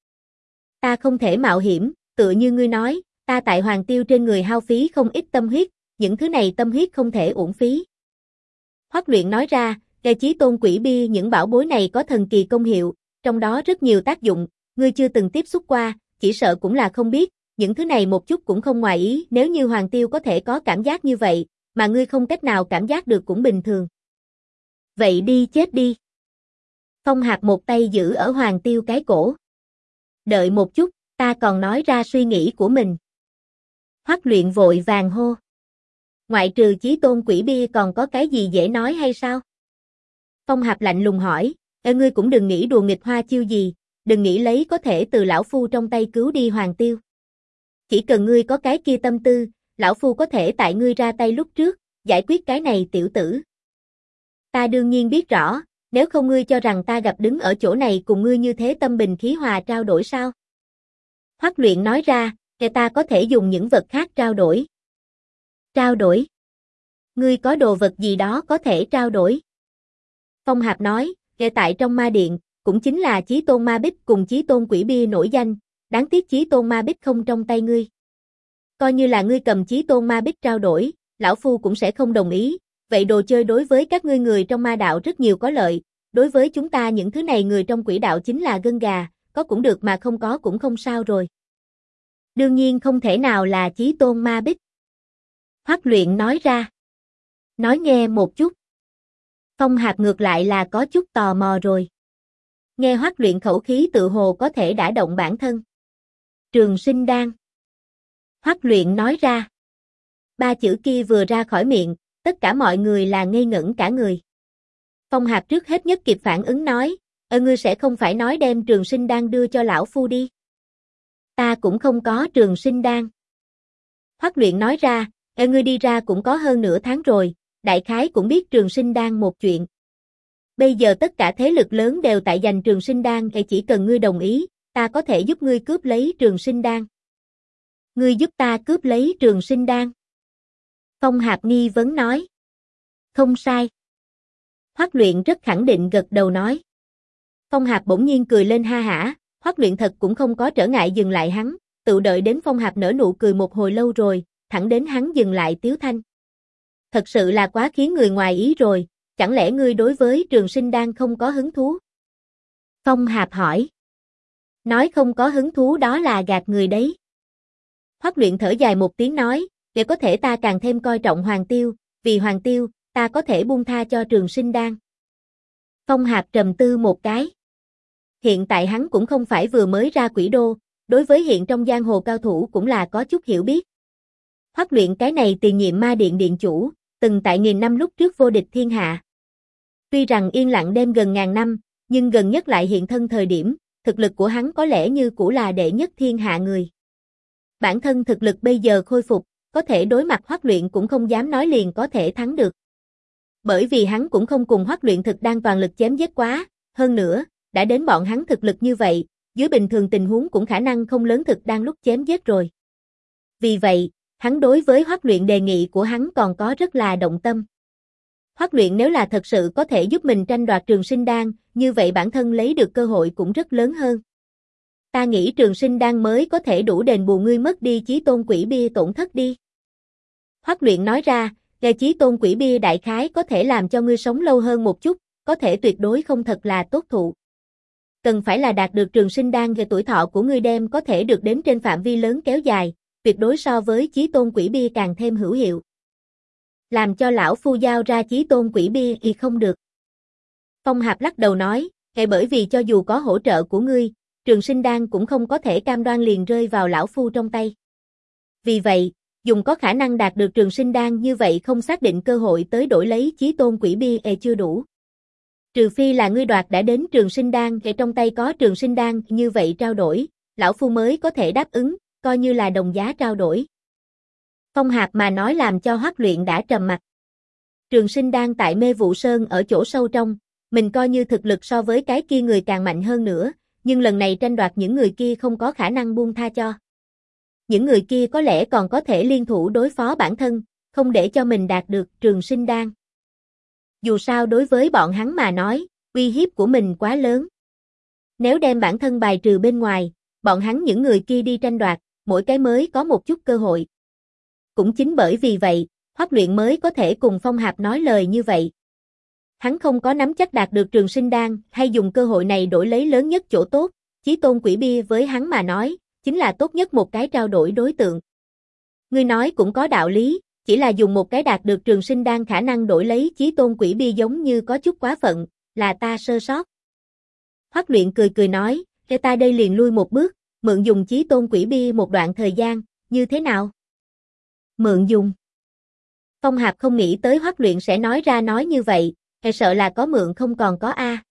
Ta không thể mạo hiểm, tựa như ngươi nói, ta tại Hoàng Tiêu trên người hao phí không ít tâm huyết, những thứ này tâm huyết không thể uổng phí. Hoắc Luyện nói ra, cái chí tôn quỷ bia những bảo bối này có thần kỳ công hiệu, trong đó rất nhiều tác dụng, ngươi chưa từng tiếp xúc qua, chỉ sợ cũng là không biết, những thứ này một chút cũng không ngoài ý, nếu như Hoàng Tiêu có thể có cảm giác như vậy, mà ngươi không cách nào cảm giác được cũng bình thường. Vậy đi chết đi. Phong Hạp một tay giữ ở Hoàng Tiêu cái cổ. Đợi một chút, ta còn nói ra suy nghĩ của mình. Hoắc Luyện vội vàng hô. Ngoại trừ chí tôn quỷ bia còn có cái gì dễ nói hay sao? Phong Hạp lạnh lùng hỏi, ngươi cũng đừng nghĩ đùa nghịch hoa chiêu gì, đừng nghĩ lấy có thể từ lão phu trong tay cứu đi Hoàng Tiêu. Chỉ cần ngươi có cái kia tâm tư, lão phu có thể tại ngươi ra tay lúc trước, giải quyết cái này tiểu tử. Ta đương nhiên biết rõ, nếu không ngươi cho rằng ta gặp đứng ở chỗ này cùng ngươi như thế tâm bình khí hòa trao đổi sao? Hoắc Luyện nói ra, ta có thể dùng những vật khác trao đổi. Trao đổi? Ngươi có đồ vật gì đó có thể trao đổi? Phong Hạp nói, tại trong ma điện, cũng chính là chí tôn ma bích cùng chí tôn quỷ bia nổi danh, đáng tiếc chí tôn ma bích không trong tay ngươi. Coi như là ngươi cầm chí tôn ma bích trao đổi, lão phu cũng sẽ không đồng ý, vậy đồ chơi đối với các ngươi người trong ma đạo rất nhiều có lợi, đối với chúng ta những thứ này người trong quỷ đạo chính là gân gà, có cũng được mà không có cũng không sao rồi. Đương nhiên không thể nào là chí tôn ma bích. Hoắc Luyện nói ra. Nói nghe một chút. Phong Hạp ngược lại là có chút tò mò rồi. Nghe Hoắc Luyện khẩu khí tự hồ có thể đả động bản thân. Trường sinh đan. Hoắc Luyện nói ra. Ba chữ kia vừa ra khỏi miệng, tất cả mọi người là ngây ngẩn cả người. Phong Hạp trước hết nhất kịp phản ứng nói, ngươi sẽ không phải nói đem trường sinh đan đưa cho lão phu đi. Ta cũng không có trường sinh đan. Hoắc Luyện nói ra, ngươi đi ra cũng có hơn nửa tháng rồi, đại khái cũng biết Trường Sinh Đan một chuyện. Bây giờ tất cả thế lực lớn đều tại giành Trường Sinh Đan, chỉ cần ngươi đồng ý, ta có thể giúp ngươi cướp lấy Trường Sinh Đan. Ngươi giúp ta cướp lấy Trường Sinh Đan. Phong Hạp nghi vấn nói. Không sai. Hoắc Luyện rất khẳng định gật đầu nói. Phong Hạp bỗng nhiên cười lên ha hả, Hoắc Luyện thật cũng không có trở ngại dừng lại hắn, tự đợi đến Phong Hạp nở nụ cười một hồi lâu rồi, thẳng đến hắn dừng lại tiếu thanh. Thật sự là quá khiến người ngoài ý rồi, chẳng lẽ ngươi đối với Trường Sinh Đan không có hứng thú? Phong Hạp hỏi. Nói không có hứng thú đó là gạt người đấy. Hoắc Luyện thở dài một tiếng nói, để có thể ta càng thêm coi trọng Hoàng Tiêu, vì Hoàng Tiêu, ta có thể buông tha cho Trường Sinh Đan. Phong Hạp trầm tư một cái. Hiện tại hắn cũng không phải vừa mới ra Quỷ Đô, đối với hiện trong giang hồ cao thủ cũng là có chút hiểu biết. Hoắc Luyện cái này tiền nhiệm Ma Điện điện chủ, từng tại nghìn năm lúc trước vô địch thiên hạ. Tuy rằng yên lặng đêm gần ngàn năm, nhưng gần nhất lại hiện thân thời điểm, thực lực của hắn có lẽ như cũ là đệ nhất thiên hạ người. Bản thân thực lực bây giờ khôi phục, có thể đối mặt Hoắc Luyện cũng không dám nói liền có thể thắng được. Bởi vì hắn cũng không cùng Hoắc Luyện thực đang toàn lực chém giết quá, hơn nữa, đã đến bọn hắn thực lực như vậy, dưới bình thường tình huống cũng khả năng không lớn thực đang lúc chém giết rồi. Vì vậy, hắn đối với Hoắc Luyện đề nghị của hắn còn có rất là động tâm. Hoắc Luyện nếu là thật sự có thể giúp mình tranh đoạt Trường Sinh Đan, như vậy bản thân lấy được cơ hội cũng rất lớn hơn. Ta nghĩ Trường Sinh Đan mới có thể đủ đền bù ngươi mất đi Chí Tôn Quỷ Bia tổn thất đi. Hoắc Luyện nói ra, Chí Tôn Quỷ Bia đại khái có thể làm cho ngươi sống lâu hơn một chút, có thể tuyệt đối không thật là tốt thụ. Cần phải là đạt được Trường Sinh Đan về tuổi thọ của ngươi đem có thể được đến trên phạm vi lớn kéo dài, tuyệt đối so với Chí Tôn Quỷ Bia càng thêm hữu hiệu. Làm cho lão phu giao ra Chí Tôn Quỷ Bia thì không được. Phong Hạp lắc đầu nói, bởi vì cho dù có hỗ trợ của ngươi, Trường Sinh Đan cũng không có thể cam đoan liền rơi vào lão phu trong tay. Vì vậy, dùng có khả năng đạt được Trường Sinh Đan như vậy không xác định cơ hội tới đổi lấy Chí Tôn Quỷ Bia chưa đủ. Trừ phi là ngươi đoạt đã đến Trường Sinh Đan trong tay có Trường Sinh Đan như vậy trao đổi, lão phu mới có thể đáp ứng, coi như là đồng giá trao đổi. Phong Hạp mà nói làm cho Hoắc Luyện đã trầm mặt. Trường Sinh Đan tại Mê Vụ Sơn ở chỗ sâu trong, mình coi như thực lực so với cái kia người càng mạnh hơn nữa, nhưng lần này tranh đoạt những người kia không có khả năng buông tha cho. Những người kia có lẽ còn có thể liên thủ đối phó bản thân, không để cho mình đạt được Trường Sinh Đan. Dù sao đối với bọn hắn mà nói, uy hiếp của mình quá lớn. Nếu đem bản thân bài trừ bên ngoài, bọn hắn những người kia đi tranh đoạt, mỗi cái mới có một chút cơ hội. Cũng chính bởi vì vậy, Hoắc Luyện mới có thể cùng Phong Hạp nói lời như vậy. Hắn không có nắm chắc đạt được Trường Sinh Đan, hay dùng cơ hội này đổi lấy lớn nhất chỗ tốt, Chí Tôn Quỷ Bia với hắn mà nói, chính là tốt nhất một cái trao đổi đối tượng. Ngươi nói cũng có đạo lý, chỉ là dùng một cái đạt được Trường Sinh Đan khả năng đổi lấy Chí Tôn Quỷ Bia giống như có chút quá phận, là ta sơ sót. Hoắc Luyện cười cười nói, ta đây liền lui một bước, mượn dùng Chí Tôn Quỷ Bia một đoạn thời gian, như thế nào? Mượn dùng. Phong Hạp không nghĩ tới Hoắc Luyện sẽ nói ra nói như vậy, sợ là có mượn không còn có a.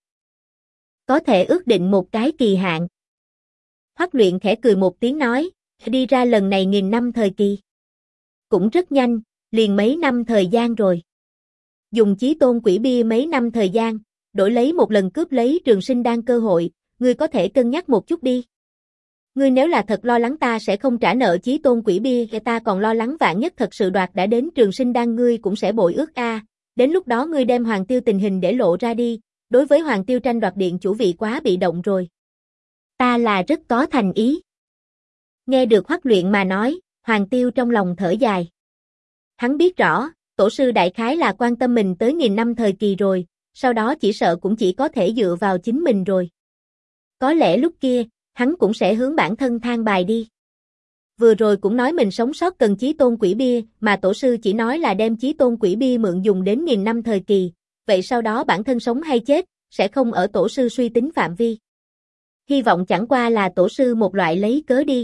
Có thể ước định một cái kỳ hạn. Hoắc Luyện khẽ cười một tiếng nói, đi ra lần này 1000 năm thời kỳ. Cũng rất nhanh, liền mấy năm thời gian rồi. Dùng Chí Tôn Quỷ Bia mấy năm thời gian, đổi lấy một lần cướp lấy Trường Sinh Đan cơ hội, ngươi có thể cân nhắc một chút đi. Ngươi nếu là thật lo lắng ta sẽ không trả nợ Chí Tôn Quỷ Bia, ta còn lo lắng vạn nhất thật sự đoạt đã đến Trường Sinh Đan ngươi cũng sẽ bội ước a. Đến lúc đó ngươi đem Hoàng Tiêu tình hình để lộ ra đi, đối với Hoàng Tiêu tranh đoạt điện chủ vị quá bị động rồi. Ta là rất có thành ý. Nghe được Hoắc Luyện mà nói, Hoàng Tiêu trong lòng thở dài. Hắn biết rõ, tổ sư đại khái là quan tâm mình tới 1000 năm thời kỳ rồi, sau đó chỉ sợ cũng chỉ có thể dựa vào chính mình rồi. Có lẽ lúc kia, hắn cũng sẽ hướng bản thân than bài đi. Vừa rồi cũng nói mình sống sót cần Chí Tôn Quỷ Bia, mà tổ sư chỉ nói là đem Chí Tôn Quỷ Bia mượn dùng đến 1000 năm thời kỳ, vậy sau đó bản thân sống hay chết, sẽ không ở tổ sư suy tính phạm vi. Hy vọng chẳng qua là tổ sư một loại lấy cớ đi.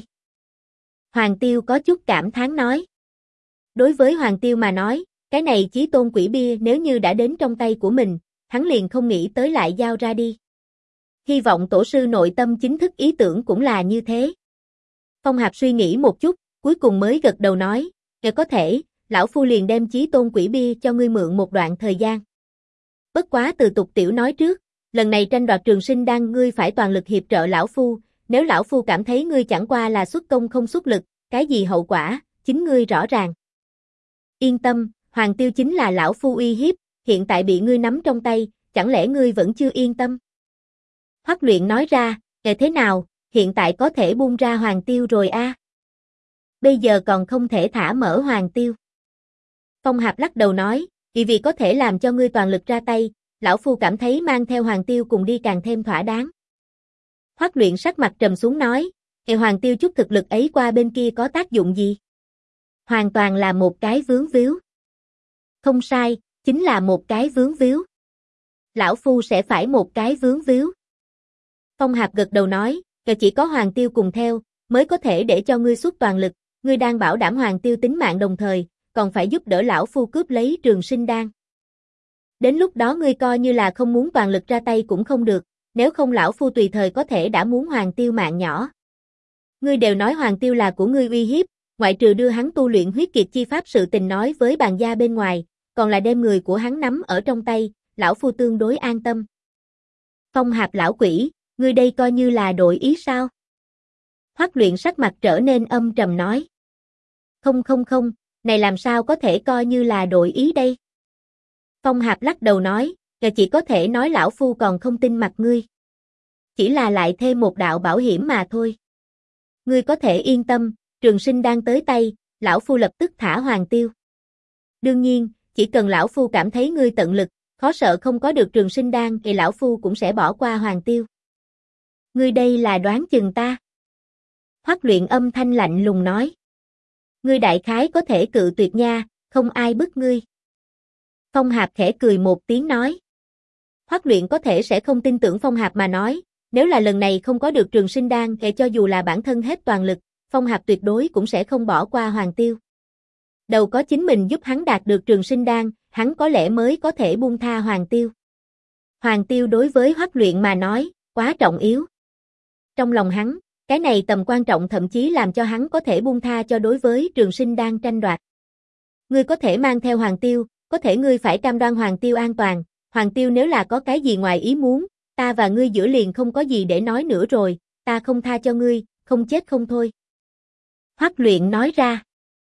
Hoàng Tiêu có chút cảm thán nói. Đối với Hoàng Tiêu mà nói, cái này Chí Tôn Quỷ Bia nếu như đã đến trong tay của mình, hắn liền không nghĩ tới lại giao ra đi. Hy vọng tổ sư nội tâm chính thức ý tưởng cũng là như thế. Phong Hạp suy nghĩ một chút, cuối cùng mới gật đầu nói, có thể, lão phu liền đem chí tôn quỷ bia cho ngươi mượn một đoạn thời gian. Bất quá từ tục tiểu nói trước, lần này tranh đoạt trường sinh đan ngươi phải toàn lực hiệp trợ lão phu, nếu lão phu cảm thấy ngươi chẳng qua là xuất công không xuất lực, cái gì hậu quả, chính ngươi rõ ràng. Yên tâm, Hoàng Tiêu chính là lão phu uy hiếp, hiện tại bị ngươi nắm trong tay, chẳng lẽ ngươi vẫn chưa yên tâm? Hoắc Luyện nói ra, thế nào, hiện tại có thể buông ra Hoàng Tiêu rồi a? Bây giờ còn không thể thả mở Hoàng Tiêu. Phong Hạp lắc đầu nói, vì có thể làm cho ngươi toàn lực ra tay, lão phu cảm thấy mang theo Hoàng Tiêu cùng đi càng thêm thỏa đáng. Hoắc Luyện sắc mặt trầm xuống nói, Hoàng Tiêu chút thực lực ấy qua bên kia có tác dụng gì? Hoàn toàn là một cái vướng víu. Không sai, chính là một cái vướng víu. Lão phu sẽ phải một cái vướng víu. Phong Hạp gật đầu nói, chỉ có Hoàng Tiêu cùng theo, mới có thể để cho ngươi xuất toàn lực, ngươi đang bảo đảm Hoàng Tiêu tính mạng đồng thời, còn phải giúp đỡ lão phu cướp lấy trường sinh đan. Đến lúc đó ngươi coi như là không muốn toàn lực ra tay cũng không được, nếu không lão phu tùy thời có thể đã muốn Hoàng Tiêu mạng nhỏ. Ngươi đều nói Hoàng Tiêu là của ngươi uy hiếp, ngoại trừ đưa hắn tu luyện huyết kiệt chi pháp sự tình nói với bàn gia bên ngoài, còn là đem người của hắn nắm ở trong tay, lão phu tương đối an tâm. Phong Hạp lão quỷ, ngươi đây coi như là đổi ý sao? Hoắc Luyện sắc mặt trở nên âm trầm nói. Không, này làm sao có thể coi như là đổi ý đây? Phong Hạp lắc đầu nói, chỉ có thể nói lão phu còn không tin mặt ngươi. Chỉ là lại thêm một đạo bảo hiểm mà thôi. Ngươi có thể yên tâm, trường sinh đang tới tay, lão phu lập tức thả Hoàng Tiêu. Đương nhiên, chỉ cần lão phu cảm thấy ngươi tận lực, khó sợ không có được trường sinh đan thì lão phu cũng sẽ bỏ qua Hoàng Tiêu. Ngươi đây là đoán chừng ta. Hoắc Luyện âm thanh lạnh lùng nói. Ngươi đại khái có thể cự tuyệt nha, không ai bức ngươi. Phong Hạp khẽ cười một tiếng nói. Hoắc Luyện có thể sẽ không tin tưởng Phong Hạp mà nói, nếu là lần này không có được trường sinh đan thì cho dù là bản thân hết toàn lực, Phong Hạp tuyệt đối cũng sẽ không bỏ qua Hoàng Tiêu. Đầu có chính mình giúp hắn đạt được trường sinh đan, hắn có lẽ mới có thể buông tha Hoàng Tiêu. Hoàng Tiêu đối với Hoắc Luyện mà nói, quá trọng yếu. Trong lòng hắn, cái này tầm quan trọng thậm chí làm cho hắn có thể buông tha cho đối với trường sinh đan tranh đoạt. Ngươi có thể mang theo Hoàng Tiêu, có thể ngươi phải cam đoan Hoàng Tiêu an toàn, Hoàng Tiêu nếu là có cái gì ngoài ý muốn, ta và ngươi giữa liền không có gì để nói nữa rồi, ta không tha cho ngươi, không chết không thôi. Hoắc Luyện nói ra.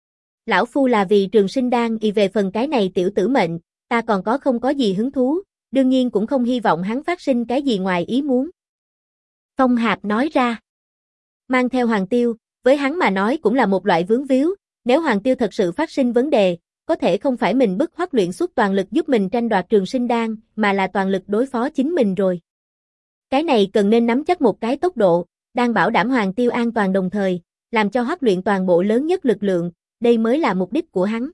Lão phu là vì trường sinh đan về phần cái này tiểu tử mệnh, ta còn không có gì hứng thú, đương nhiên cũng không hy vọng hắn phát sinh cái gì ngoài ý muốn. Phong Hạp nói ra. Mang theo Hoàng Tiêu, với hắn mà nói cũng là một loại vướng víu, nếu Hoàng Tiêu thật sự phát sinh vấn đề, có thể không phải mình bức Hoắc Luyện xuất toàn lực giúp mình tranh đoạt trường sinh đan, mà là toàn lực đối phó chính mình rồi. Cái này cần nên nắm chắc một cái tốc độ, đang bảo đảm Hoàng Tiêu an toàn đồng thời, làm cho Hoắc Luyện toàn bộ lớn nhất lực lượng, đây mới là mục đích của hắn.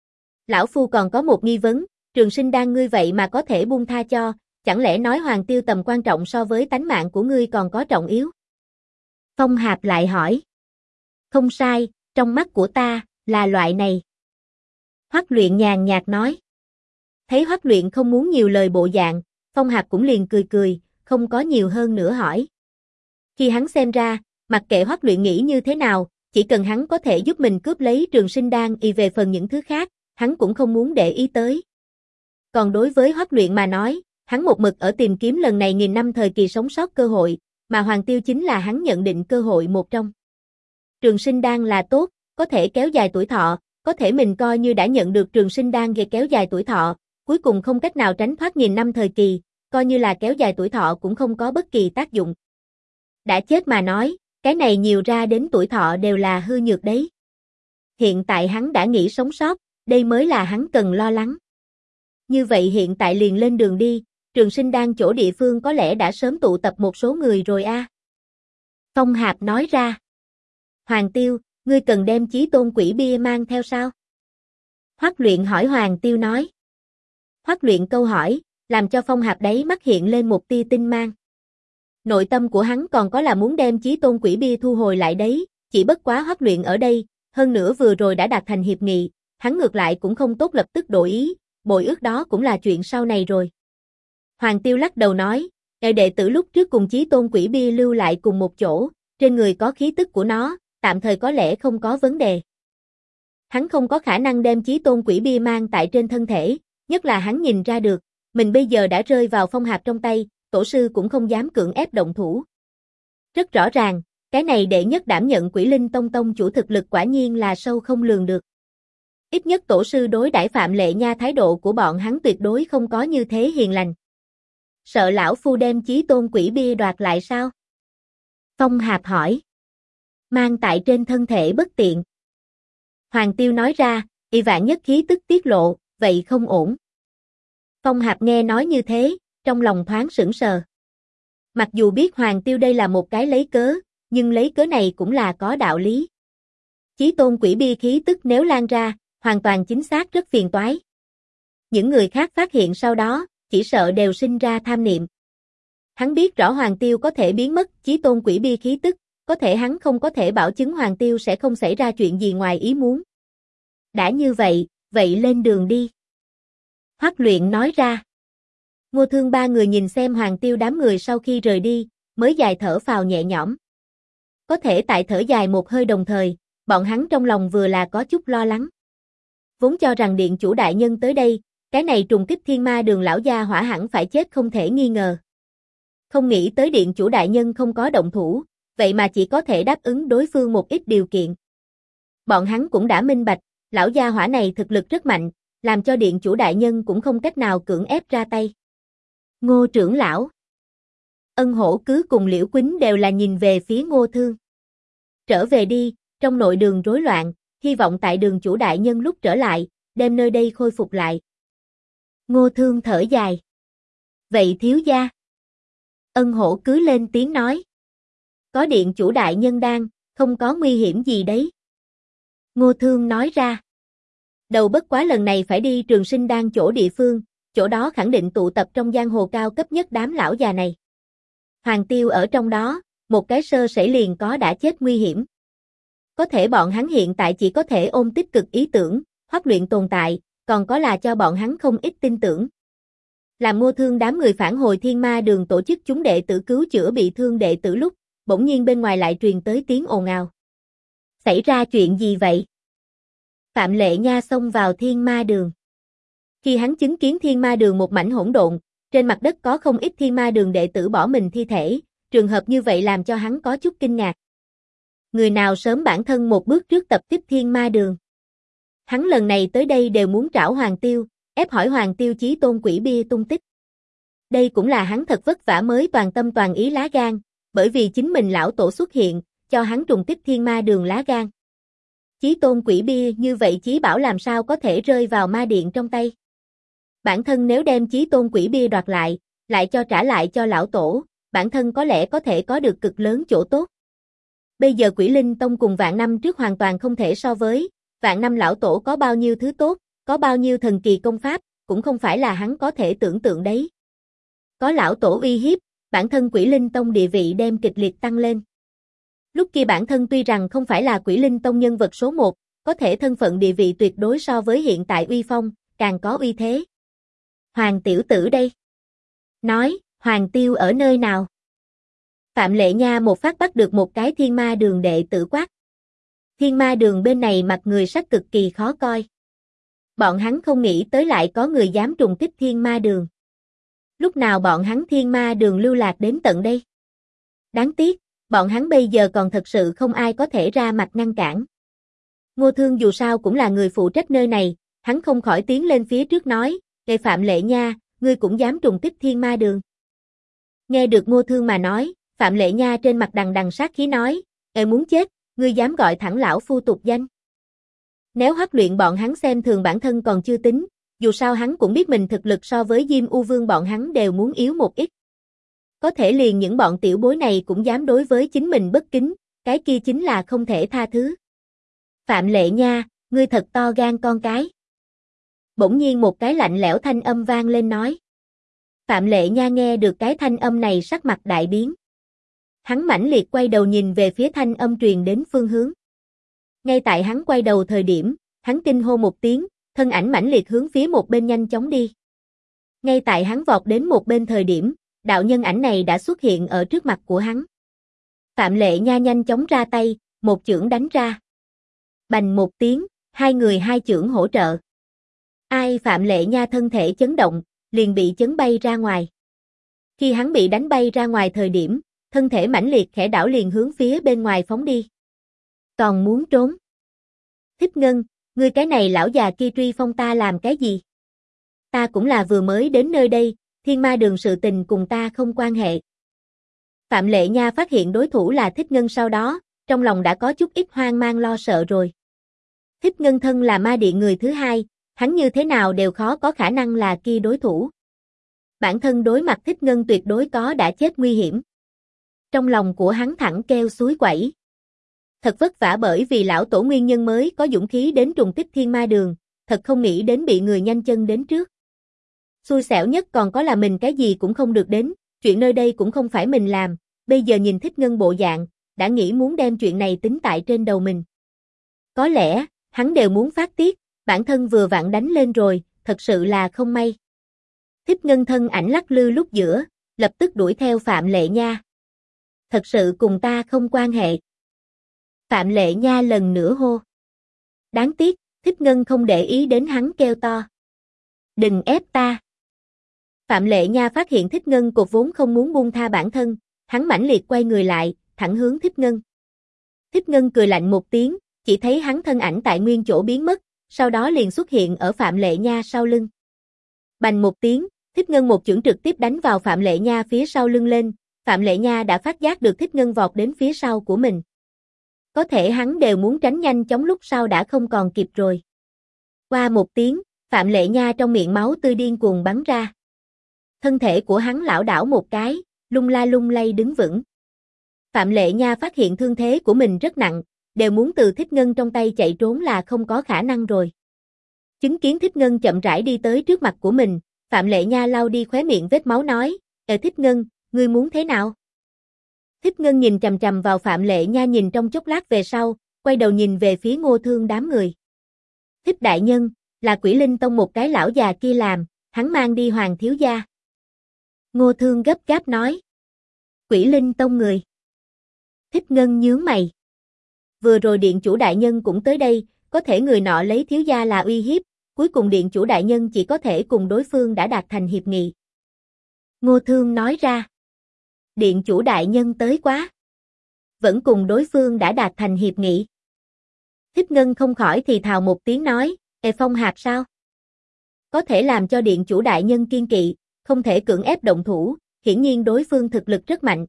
Lão phu còn có một nghi vấn, trường sinh đan ngươi vậy mà có thể buông tha cho, chẳng lẽ nói Hoàng Tiêu tầm quan trọng so với tánh mạng của ngươi còn có trọng yếu? Phong Hạp lại hỏi. Không sai, trong mắt của ta, là loại này. Hoắc Luyện nhàn nhạt nói. Thấy Hoắc Luyện không muốn nhiều lời bộ dạng, Phong Hạp cũng liền cười, không có nhiều hơn nữa hỏi. Khi hắn xem ra, mặc kệ Hoắc Luyện nghĩ như thế nào, chỉ cần hắn có thể giúp mình cướp lấy trường sinh đan về phần những thứ khác, hắn cũng không muốn để ý tới. Còn đối với Hoắc Luyện mà nói, hắn một mực ở tìm kiếm lần này 1000 năm thời kỳ sống sót cơ hội, mà Hoàng Tiêu chính là hắn nhận định cơ hội một trong. Trường sinh đan là tốt, có thể kéo dài tuổi thọ, có thể mình coi như đã nhận được trường sinh đan để kéo dài tuổi thọ, cuối cùng không cách nào tránh thoát 1000 năm thời kỳ, coi như là kéo dài tuổi thọ cũng không có bất kỳ tác dụng. Đã chết mà nói, cái này nhiều ra đến tuổi thọ đều là hư nhược đấy. Hiện tại hắn đã nghĩ sống sót, đây mới là hắn cần lo lắng. Như vậy hiện tại liền lên đường đi, trường sinh đan chỗ địa phương có lẽ đã sớm tụ tập một số người rồi a. Phong Hạp nói ra. Hoàng Tiêu, ngươi cần đem chí tôn quỷ bia mang theo sao? Hoắc Luyện hỏi Hoàng Tiêu nói. Hoắc Luyện câu hỏi, làm cho Phong Hạp đáy mắt hiện lên một tia tinh mang. Nội tâm của hắn còn có là muốn đem chí tôn quỷ bia thu hồi lại đấy, chỉ bất quá Hoắc Luyện ở đây, hơn nữa vừa rồi đã đạt thành hiệp nghị, hắn ngược lại cũng không tốt lập tức đổi ý, bội ước đó cũng là chuyện sau này rồi. Hoàng Tiêu lắc đầu nói, đệ tử lúc trước cùng chí tôn quỷ bia lưu lại cùng một chỗ, trên người có khí tức của nó, tạm thời có lẽ không có vấn đề. Hắn không có khả năng đem chí tôn quỷ bia mang tại trên thân thể, nhất là hắn nhìn ra được, mình bây giờ đã rơi vào phong hạp trong tay, tổ sư cũng không dám cưỡng ép động thủ. Rất rõ ràng, cái này đệ nhất đảm nhận Quỷ Linh Tông tông chủ thực lực quả nhiên là sâu không lường được. Ít nhất tổ sư đối đãi Phạm Lệ Nha thái độ của bọn hắn tuyệt đối không có như thế hiền lành. Sợ lão phu đem chí tôn quỷ bia đoạt lại sao? Phong Hạp hỏi. Mang tại trên thân thể bất tiện. Hoàng Tiêu nói ra, y vạn nhất khí tức tiết lộ, vậy không ổn. Phong Hạp nghe nói như thế, trong lòng thoáng sững sờ. Mặc dù biết Hoàng Tiêu đây là một cái lấy cớ, nhưng lấy cớ này cũng là có đạo lý. Chí tôn quỷ bia khí tức nếu lan ra, hoàn toàn chính xác rất phiền toái. Những người khác phát hiện sau đó, chỉ sợ đều sinh ra tham niệm. Hắn biết rõ Hoàng Tiêu có thể biến mất chí tôn quỷ bia khí tức, có thể hắn không có thể bảo chứng Hoàng Tiêu sẽ không xảy ra chuyện gì ngoài ý muốn. Đã như vậy, vậy lên đường đi. Hoắc Luyện nói ra. Ngô Thương ba người nhìn xem Hoàng Tiêu đám người sau khi rời đi, mới dài thở phào nhẹ nhõm. Có thể tại thở dài một hơi đồng thời, bọn hắn trong lòng vừa là có chút lo lắng. Vốn cho rằng điện chủ đại nhân tới đây, cái này trùng kích thiên ma đường lão gia hỏa hẳn phải chết không thể nghi ngờ. Không nghĩ tới điện chủ đại nhân không có động thủ, vậy mà chỉ có thể đáp ứng đối phương một ít điều kiện. Bọn hắn cũng đã minh bạch, lão gia hỏa này thực lực rất mạnh, làm cho điện chủ đại nhân cũng không cách nào cưỡng ép ra tay. Ngô trưởng lão. Ân Hổ cứ cùng Liễu Quýnh đều là nhìn về phía Ngô Thương. Trở về đi, trong nội đường rối loạn, hy vọng tại đường chủ đại nhân lúc trở lại, đem nơi đây khôi phục lại. Ngô Thương thở dài. Vậy thiếu gia. Ân Hổ cứ lên tiếng nói. Có điện chủ đại nhân đang, không có nguy hiểm gì đấy. Ngô Thương nói ra. Đầu bất quá lần này phải đi Trường Sinh Đan chỗ địa phương, chỗ đó khẳng định tụ tập trong giang hồ cao cấp nhất đám lão già này. Hoàng Tiêu ở trong đó, một cái sơ sẩy liền có đã chết nguy hiểm. Có thể bọn hắn hiện tại chỉ có thể ôm tích cực ý tưởng, Hoắc Luyện tồn tại, còn có là cho bọn hắn không ít tin tưởng. Làm Ngô Thương đám người phản hồi Thiên Ma Đường tổ chức chúng đệ tử cứu chữa bị thương đệ tử lúc, bỗng nhiên bên ngoài lại truyền tới tiếng ồn ào. Xảy ra chuyện gì vậy? Phạm Lệ Nha xông vào Thiên Ma Đường. Khi hắn chứng kiến Thiên Ma Đường một mảnh hỗn độn, trên mặt đất có không ít Thiên Ma Đường đệ tử bỏ mình thi thể, trường hợp như vậy làm cho hắn có chút kinh ngạc. Người nào sớm bản thân một bước trước tập kích Thiên Ma Đường. Hắn lần này tới đây đều muốn trảo Hoàng Tiêu, ép hỏi Hoàng Tiêu chí tôn quỷ bia tung tích. Đây cũng là hắn thật vất vả mới toàn tâm toàn ý lá gan, bởi vì chính mình lão tổ xuất hiện, cho hắn trùng kích Thiên Ma Đường lá gan. Chí tôn quỷ bia như vậy chí bảo làm sao có thể rơi vào ma điện trong tay. Bản thân nếu đem chí tôn quỷ bia đoạt lại cho trả lại cho lão tổ, bản thân có lẽ có thể có được cực lớn chỗ tốt. Bây giờ Quỷ Linh Tông cùng vạn năm trước hoàn toàn không thể so với, vạn năm lão tổ có bao nhiêu thứ tốt, có bao nhiêu thần kỳ công pháp, cũng không phải là hắn có thể tưởng tượng đấy. Có lão tổ uy hiếp, bản thân Quỷ Linh Tông địa vị đem kịch liệt tăng lên. Lúc kia bản thân tuy rằng không phải là Quỷ Linh Tông nhân vật số 1, có thể thân phận địa vị tuyệt đối so với hiện tại uy phong, càng có uy thế. Hoàng tiểu tử đây. Nói, Hoàng Tiêu ở nơi nào? Phạm Lệ Nha một phát bắt được một cái Thiên Ma Đường đệ tử quát. Thiên Ma Đường bên này mặt người sắc cực kỳ khó coi. Bọn hắn không nghĩ tới lại có người dám trùng kích Thiên Ma Đường. Lúc nào bọn hắn Thiên Ma Đường lưu lạc đến tận đây? Đáng tiếc, bọn hắn bây giờ còn thật sự không ai có thể ra mặt ngăn cản. Ngô Thương dù sao cũng là người phụ trách nơi này, hắn không khỏi tiến lên phía trước nói, "Ê Phạm Lệ Nha, ngươi cũng dám trùng kích Thiên Ma Đường?" Nghe được Ngô Thương mà nói, Phạm Lệ Nha trên mặt đằng đằng sát khí nói, "Ê muốn chết, ngươi dám gọi thẳng lão phu tục danh." Nếu Hoắc Luyện bọn hắn xem thường bản thân còn chưa tính, dù sao hắn cũng biết mình thực lực so với Diêm U Vương bọn hắn đều muốn yếu một ít. Có thể liền những bọn tiểu bối này cũng dám đối với chính mình bất kính, cái kia chính là không thể tha thứ. Phạm Lệ Nha, ngươi thật to gan con cái. Bỗng nhiên một cái lạnh lẽo thanh âm vang lên nói. Phạm Lệ Nha nghe được cái thanh âm này sắc mặt đại biến. Hắn mãnh liệt quay đầu nhìn về phía thanh âm truyền đến phương hướng. Ngay tại hắn quay đầu thời điểm, hắn kinh hô một tiếng, thân ảnh mãnh liệt hướng phía một bên nhanh chóng đi. Ngay tại hắn vọt đến một bên thời điểm, đạo nhân ảnh này đã xuất hiện ở trước mặt của hắn. Phạm Lệ Nha nhanh chóng ra tay, một chưởng đánh ra. Bành một tiếng, Hai người hai chưởng hỗ trợ. Ai Phạm Lệ Nha thân thể chấn động, liền bị chấn bay ra ngoài. Khi hắn bị đánh bay ra ngoài thời điểm, thân thể mãnh liệt khẽ đảo liền hướng phía bên ngoài phóng đi. Còn muốn trốn. Thích Ngân, ngươi cái này lão già kia truy phong ta làm cái gì? Ta cũng là vừa mới đến nơi đây, Thiên Ma Đường sự tình cùng ta không quan hệ. Phạm Lệ Nha phát hiện đối thủ là Thích Ngân sau đó, trong lòng đã có chút ít hoang mang lo sợ rồi. Thích Ngân thân là ma điện người thứ hai, hắn như thế nào đều khó có khả năng là kia đối thủ. Bản thân đối mặt Thích Ngân tuyệt đối có đã chết nguy hiểm. Trong lòng của hắn thẳng kêu suối quẩy. Thật vất vả bởi vì lão tổ nguyên nhân mới có dũng khí đến trùng kích Thiên Ma Đường, thật không nghĩ đến bị người nhanh chân đến trước. Xui xẻo nhất còn có là mình cái gì cũng không được đến, chuyện nơi đây cũng không phải mình làm, bây giờ nhìn Thích Ngân bộ dạng, đã nghĩ muốn đem chuyện này tính tại trên đầu mình. Có lẽ, hắn đều muốn phát tiết, bản thân vừa vặn đánh lên rồi, thật sự là không may. Thích Ngân thân ảnh lắc lư lúc giữa, lập tức đuổi theo Phạm Lệ Nha. Thật sự cùng ta không quan hệ. Phạm Lệ Nha lần nữa hô. Đáng tiếc, Thích Ngân không để ý đến hắn kêu to. Đừng ép ta. Phạm Lệ Nha phát hiện Thích Ngân cột vốn không muốn buông tha bản thân, hắn mãnh liệt quay người lại, thẳng hướng Thích Ngân. Thích Ngân cười lạnh một tiếng, chỉ thấy hắn thân ảnh tại nguyên chỗ biến mất, sau đó liền xuất hiện ở Phạm Lệ Nha sau lưng. Bành một tiếng, Thích Ngân một chưởng trực tiếp đánh vào Phạm Lệ Nha phía sau lưng lên, Phạm Lệ Nha đã phát giác được Thích Ngân vọt đến phía sau của mình. Có thể hắn đều muốn tránh nhanh chóng lúc sau đã không còn kịp rồi. Qua một tiếng, Phạm Lệ Nha trong miệng máu tươi điên cuồng bắn ra. Thân thể của hắn lảo đảo một cái, lung la lung lay đứng vững. Phạm Lệ Nha phát hiện thương thế của mình rất nặng, đều muốn từ Thích Ngân trong tay chạy trốn là không có khả năng rồi. Chứng kiến Thích Ngân chậm rãi đi tới trước mặt của mình, Phạm Lệ Nha lau đi khóe miệng vết máu nói, Thích Ngân, ngươi muốn thế nào? Thích Ngân nhìn chằm chằm vào Phạm Lệ Nha nhìn trong chốc lát về sau, quay đầu nhìn về phía Ngô Thương đám người. Thích đại nhân, là Quỷ Linh Tông một cái lão già kia làm, hắn mang đi Hoàng thiếu gia. Ngô Thương gấp gáp nói. Quỷ Linh Tông người. Thích Ngân nhướng mày. Vừa rồi điện chủ đại nhân cũng tới đây, có thể người nọ lấy thiếu gia là uy hiếp, cuối cùng điện chủ đại nhân chỉ có thể cùng đối phương đã đạt thành hiệp nghị. Ngô Thương nói ra. Điện chủ đại nhân tới quá. Vẫn cùng đối phương đã đạt thành hiệp nghị. Thích Ngân không khỏi thì thào một tiếng nói, Phong Hạp sao? Có thể làm cho điện chủ đại nhân kiên kỵ, không thể cưỡng ép động thủ, hiển nhiên đối phương thực lực rất mạnh.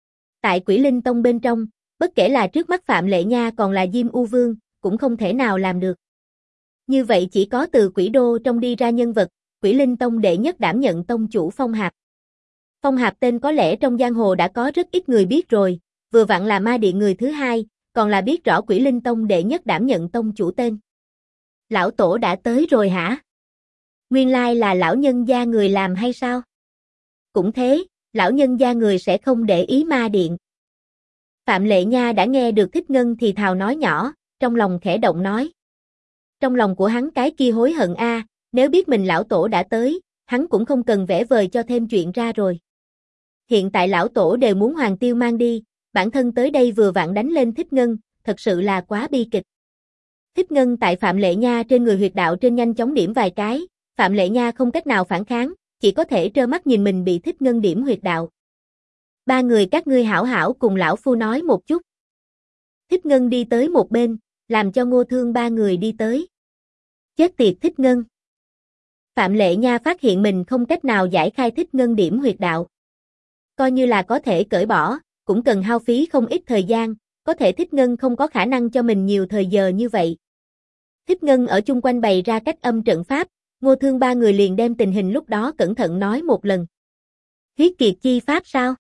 Tại Quỷ Linh Tông bên trong, bất kể là trước mắt Phạm Lệ Nha còn là Diêm U Vương, cũng không thể nào làm được. Như vậy chỉ có từ Quỷ Đô trong đi ra nhân vật, Quỷ Linh Tông đệ nhất đảm nhận tông chủ Phong Hạp. Phong Hạp tên có lẽ trong giang hồ đã có rất ít người biết rồi, vừa vặn là ma điện người thứ hai, còn là biết rõ Quỷ Linh Tông đệ nhất đảm nhận tông chủ tên. Lão tổ đã tới rồi hả? Nguyên lai là lão nhân gia người làm hay sao? Cũng thế, lão nhân gia người sẽ không để ý ma điện. Phạm Lệ Nha đã nghe được Thích Ngân thì thào nói nhỏ, trong lòng khẽ động nói. Trong lòng của hắn cái kia hối hận a, nếu biết mình lão tổ đã tới, hắn cũng không cần vẽ vời cho thêm chuyện ra rồi. Hiện tại lão tổ đều muốn Hoàng Tiêu mang đi, bản thân tới đây vừa vặn đánh lên Thích Ngân, thật sự là quá bi kịch. Thích Ngân tại Phạm Lệ Nha trên người huyệt đạo trên nhanh chóng điểm vài cái, Phạm Lệ Nha không cách nào phản kháng, chỉ có thể trơ mắt nhìn mình bị Thích Ngân điểm huyệt đạo. Ba người các ngươi hảo hảo cùng lão phu nói một chút. Thích Ngân đi tới một bên, làm cho Ngô Thương ba người đi tới. Chết tiệt Thích Ngân. Phạm Lệ Nha phát hiện mình không cách nào giải khai Thích Ngân điểm huyệt đạo. Coi như là có thể cởi bỏ, cũng cần hao phí không ít thời gian, có thể Thích Ngân không có khả năng cho mình nhiều thời giờ như vậy. Thích Ngân ở chung quanh bày ra cách âm trận pháp, Ngô Thương ba người liền đem tình hình lúc đó cẩn thận nói một lần. Huyết kiệt chi pháp sao?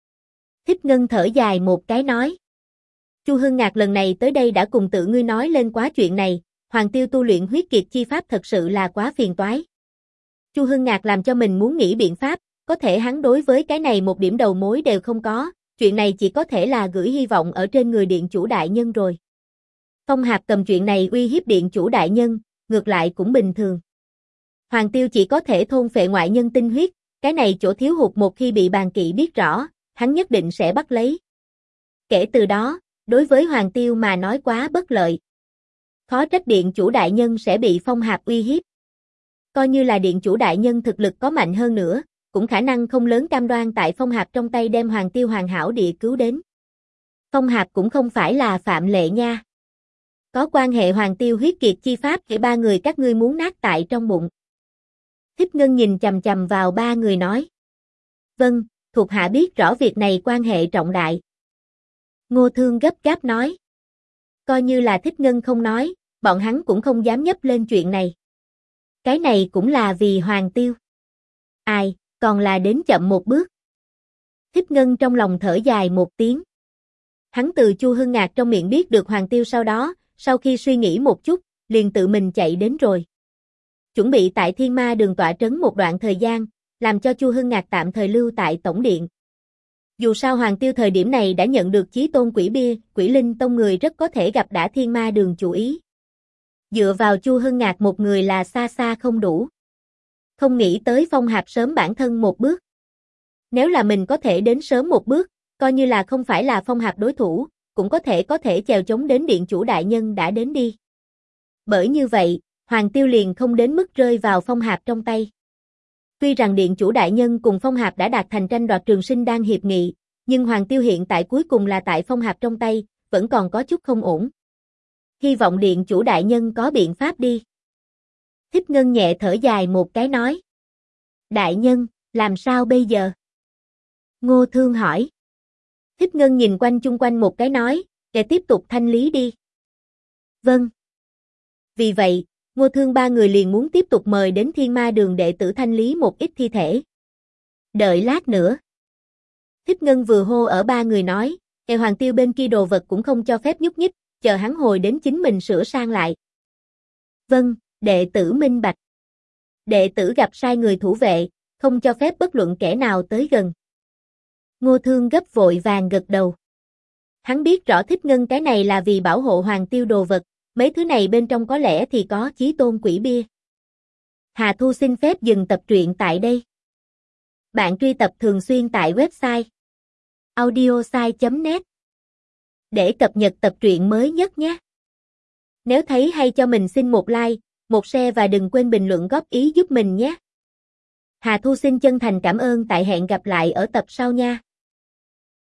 Thích Ngân thở dài một cái nói. Chu Hưng Ngạc lần này tới đây đã cùng tự ngươi nói lên quá chuyện này, Hoàng Tiêu tu luyện huyết kiệt chi pháp thật sự là quá phiền toái. Chu Hưng Ngạc làm cho mình muốn nghĩ biện pháp, có thể hắn đối với cái này một điểm đầu mối đều không có, chuyện này chỉ có thể là gửi hy vọng ở trên người điện chủ đại nhân rồi. Phong Hạp cầm chuyện này uy hiếp điện chủ đại nhân, ngược lại cũng bình thường. Hoàng Tiêu chỉ có thể thôn phệ ngoại nhân tinh huyết, cái này chỗ thiếu hụt một khi bị bàn kỵ biết rõ, hắn nhất định sẽ bắt lấy. Kể từ đó, đối với Hoàng Tiêu mà nói quá bất lợi. Khó trách điện chủ đại nhân sẽ bị Phong Hạp uy hiếp. Coi như là điện chủ đại nhân thực lực có mạnh hơn nữa, cũng khả năng không lớn cam đoan tại Phong Hạp trong tay đem Hoàng Tiêu hoàn hảo địa cứu đến. Phong Hạp cũng không phải là phạm lệ nha. Có quan hệ Hoàng Tiêu huyết kiệt chi pháp để ba người các ngươi muốn nát tại trong bụng. Thích Ngân nhìn chằm chằm vào ba người nói. Vâng, thuộc hạ biết rõ việc này quan hệ trọng đại. Ngô Thương gấp gáp nói. Coi như là Thích Ngân không nói, bọn hắn cũng không dám nhấp lên chuyện này. Cái này cũng là vì Hoàng Tiêu. Ai, còn là đến chậm một bước. Thích Ngân trong lòng thở dài một tiếng. Hắn từ Chu Hưng Ngạc trong miệng biết được Hoàng Tiêu sau đó, sau khi suy nghĩ một chút, liền tự mình chạy đến rồi. Chuẩn bị tại Thiên Ma Đường tọa trấn một đoạn thời gian, làm cho Chu Hưng Ngạc tạm thời lưu tại Tổng Điện. Dù sao Hoàng Tiêu thời điểm này đã nhận được chí tôn quỷ bia, Quỷ Linh Tông người rất có thể gặp đã Thiên Ma Đường chủ ý. Dựa vào Chu Hưng Ngạc một người là xa xa không đủ. Không nghĩ tới Phong Hạp sớm bản thân một bước. Nếu là mình có thể đến sớm một bước, coi như là không phải là Phong Hạp đối thủ, cũng có thể chèo chống đến điện chủ đại nhân đã đến đi. Bởi như vậy, Hoàng Tiêu liền không đến mức rơi vào Phong Hạp trong tay. Tuy rằng điện chủ đại nhân cùng Phong Hạp đã đạt thành tranh đoạt trường sinh đan hiệp nghị, nhưng Hoàng Tiêu hiện tại cuối cùng là tại Phong Hạp trong tay, vẫn còn có chút không ổn. Hy vọng điện chủ đại nhân có biện pháp đi. Thích Ngân nhẹ thở dài một cái nói. Đại nhân, làm sao bây giờ? Ngô Thương hỏi. Thích Ngân nhìn quanh chung quanh một cái nói, để tiếp tục thanh lý đi. Vâng. Vì vậy, Ngô Thương ba người liền muốn tiếp tục mời đến Thiên Ma Đường đệ tử thanh lý một ít thi thể. Đợi lát nữa. Thích Ngân vừa hô ở ba người nói, Hoàng Tiêu bên kia đồ vật cũng không cho phép nhúc nhích, chờ hắn hồi đến chính mình sửa sang lại. Vâng, đệ tử minh bạch. Đệ tử gặp sai người thủ vệ, không cho phép bất luận kẻ nào tới gần. Ngô Thương gấp vội vàng gật đầu. Hắn biết rõ Thích Ngân cái này là vì bảo hộ Hoàng Tiêu đồ vật, mấy thứ này bên trong có lẽ thì có chí tôn quỷ bia. Hà Thu xin phép dừng tập truyện tại đây. Bạn truy tập thường xuyên tại website audiosai.net để cập nhật tập truyện mới nhất nhé. Nếu thấy hay cho mình xin một like, một share và đừng quên bình luận góp ý giúp mình nhé. Hà Thu xin chân thành cảm ơn, tại hẹn gặp lại ở tập sau nha.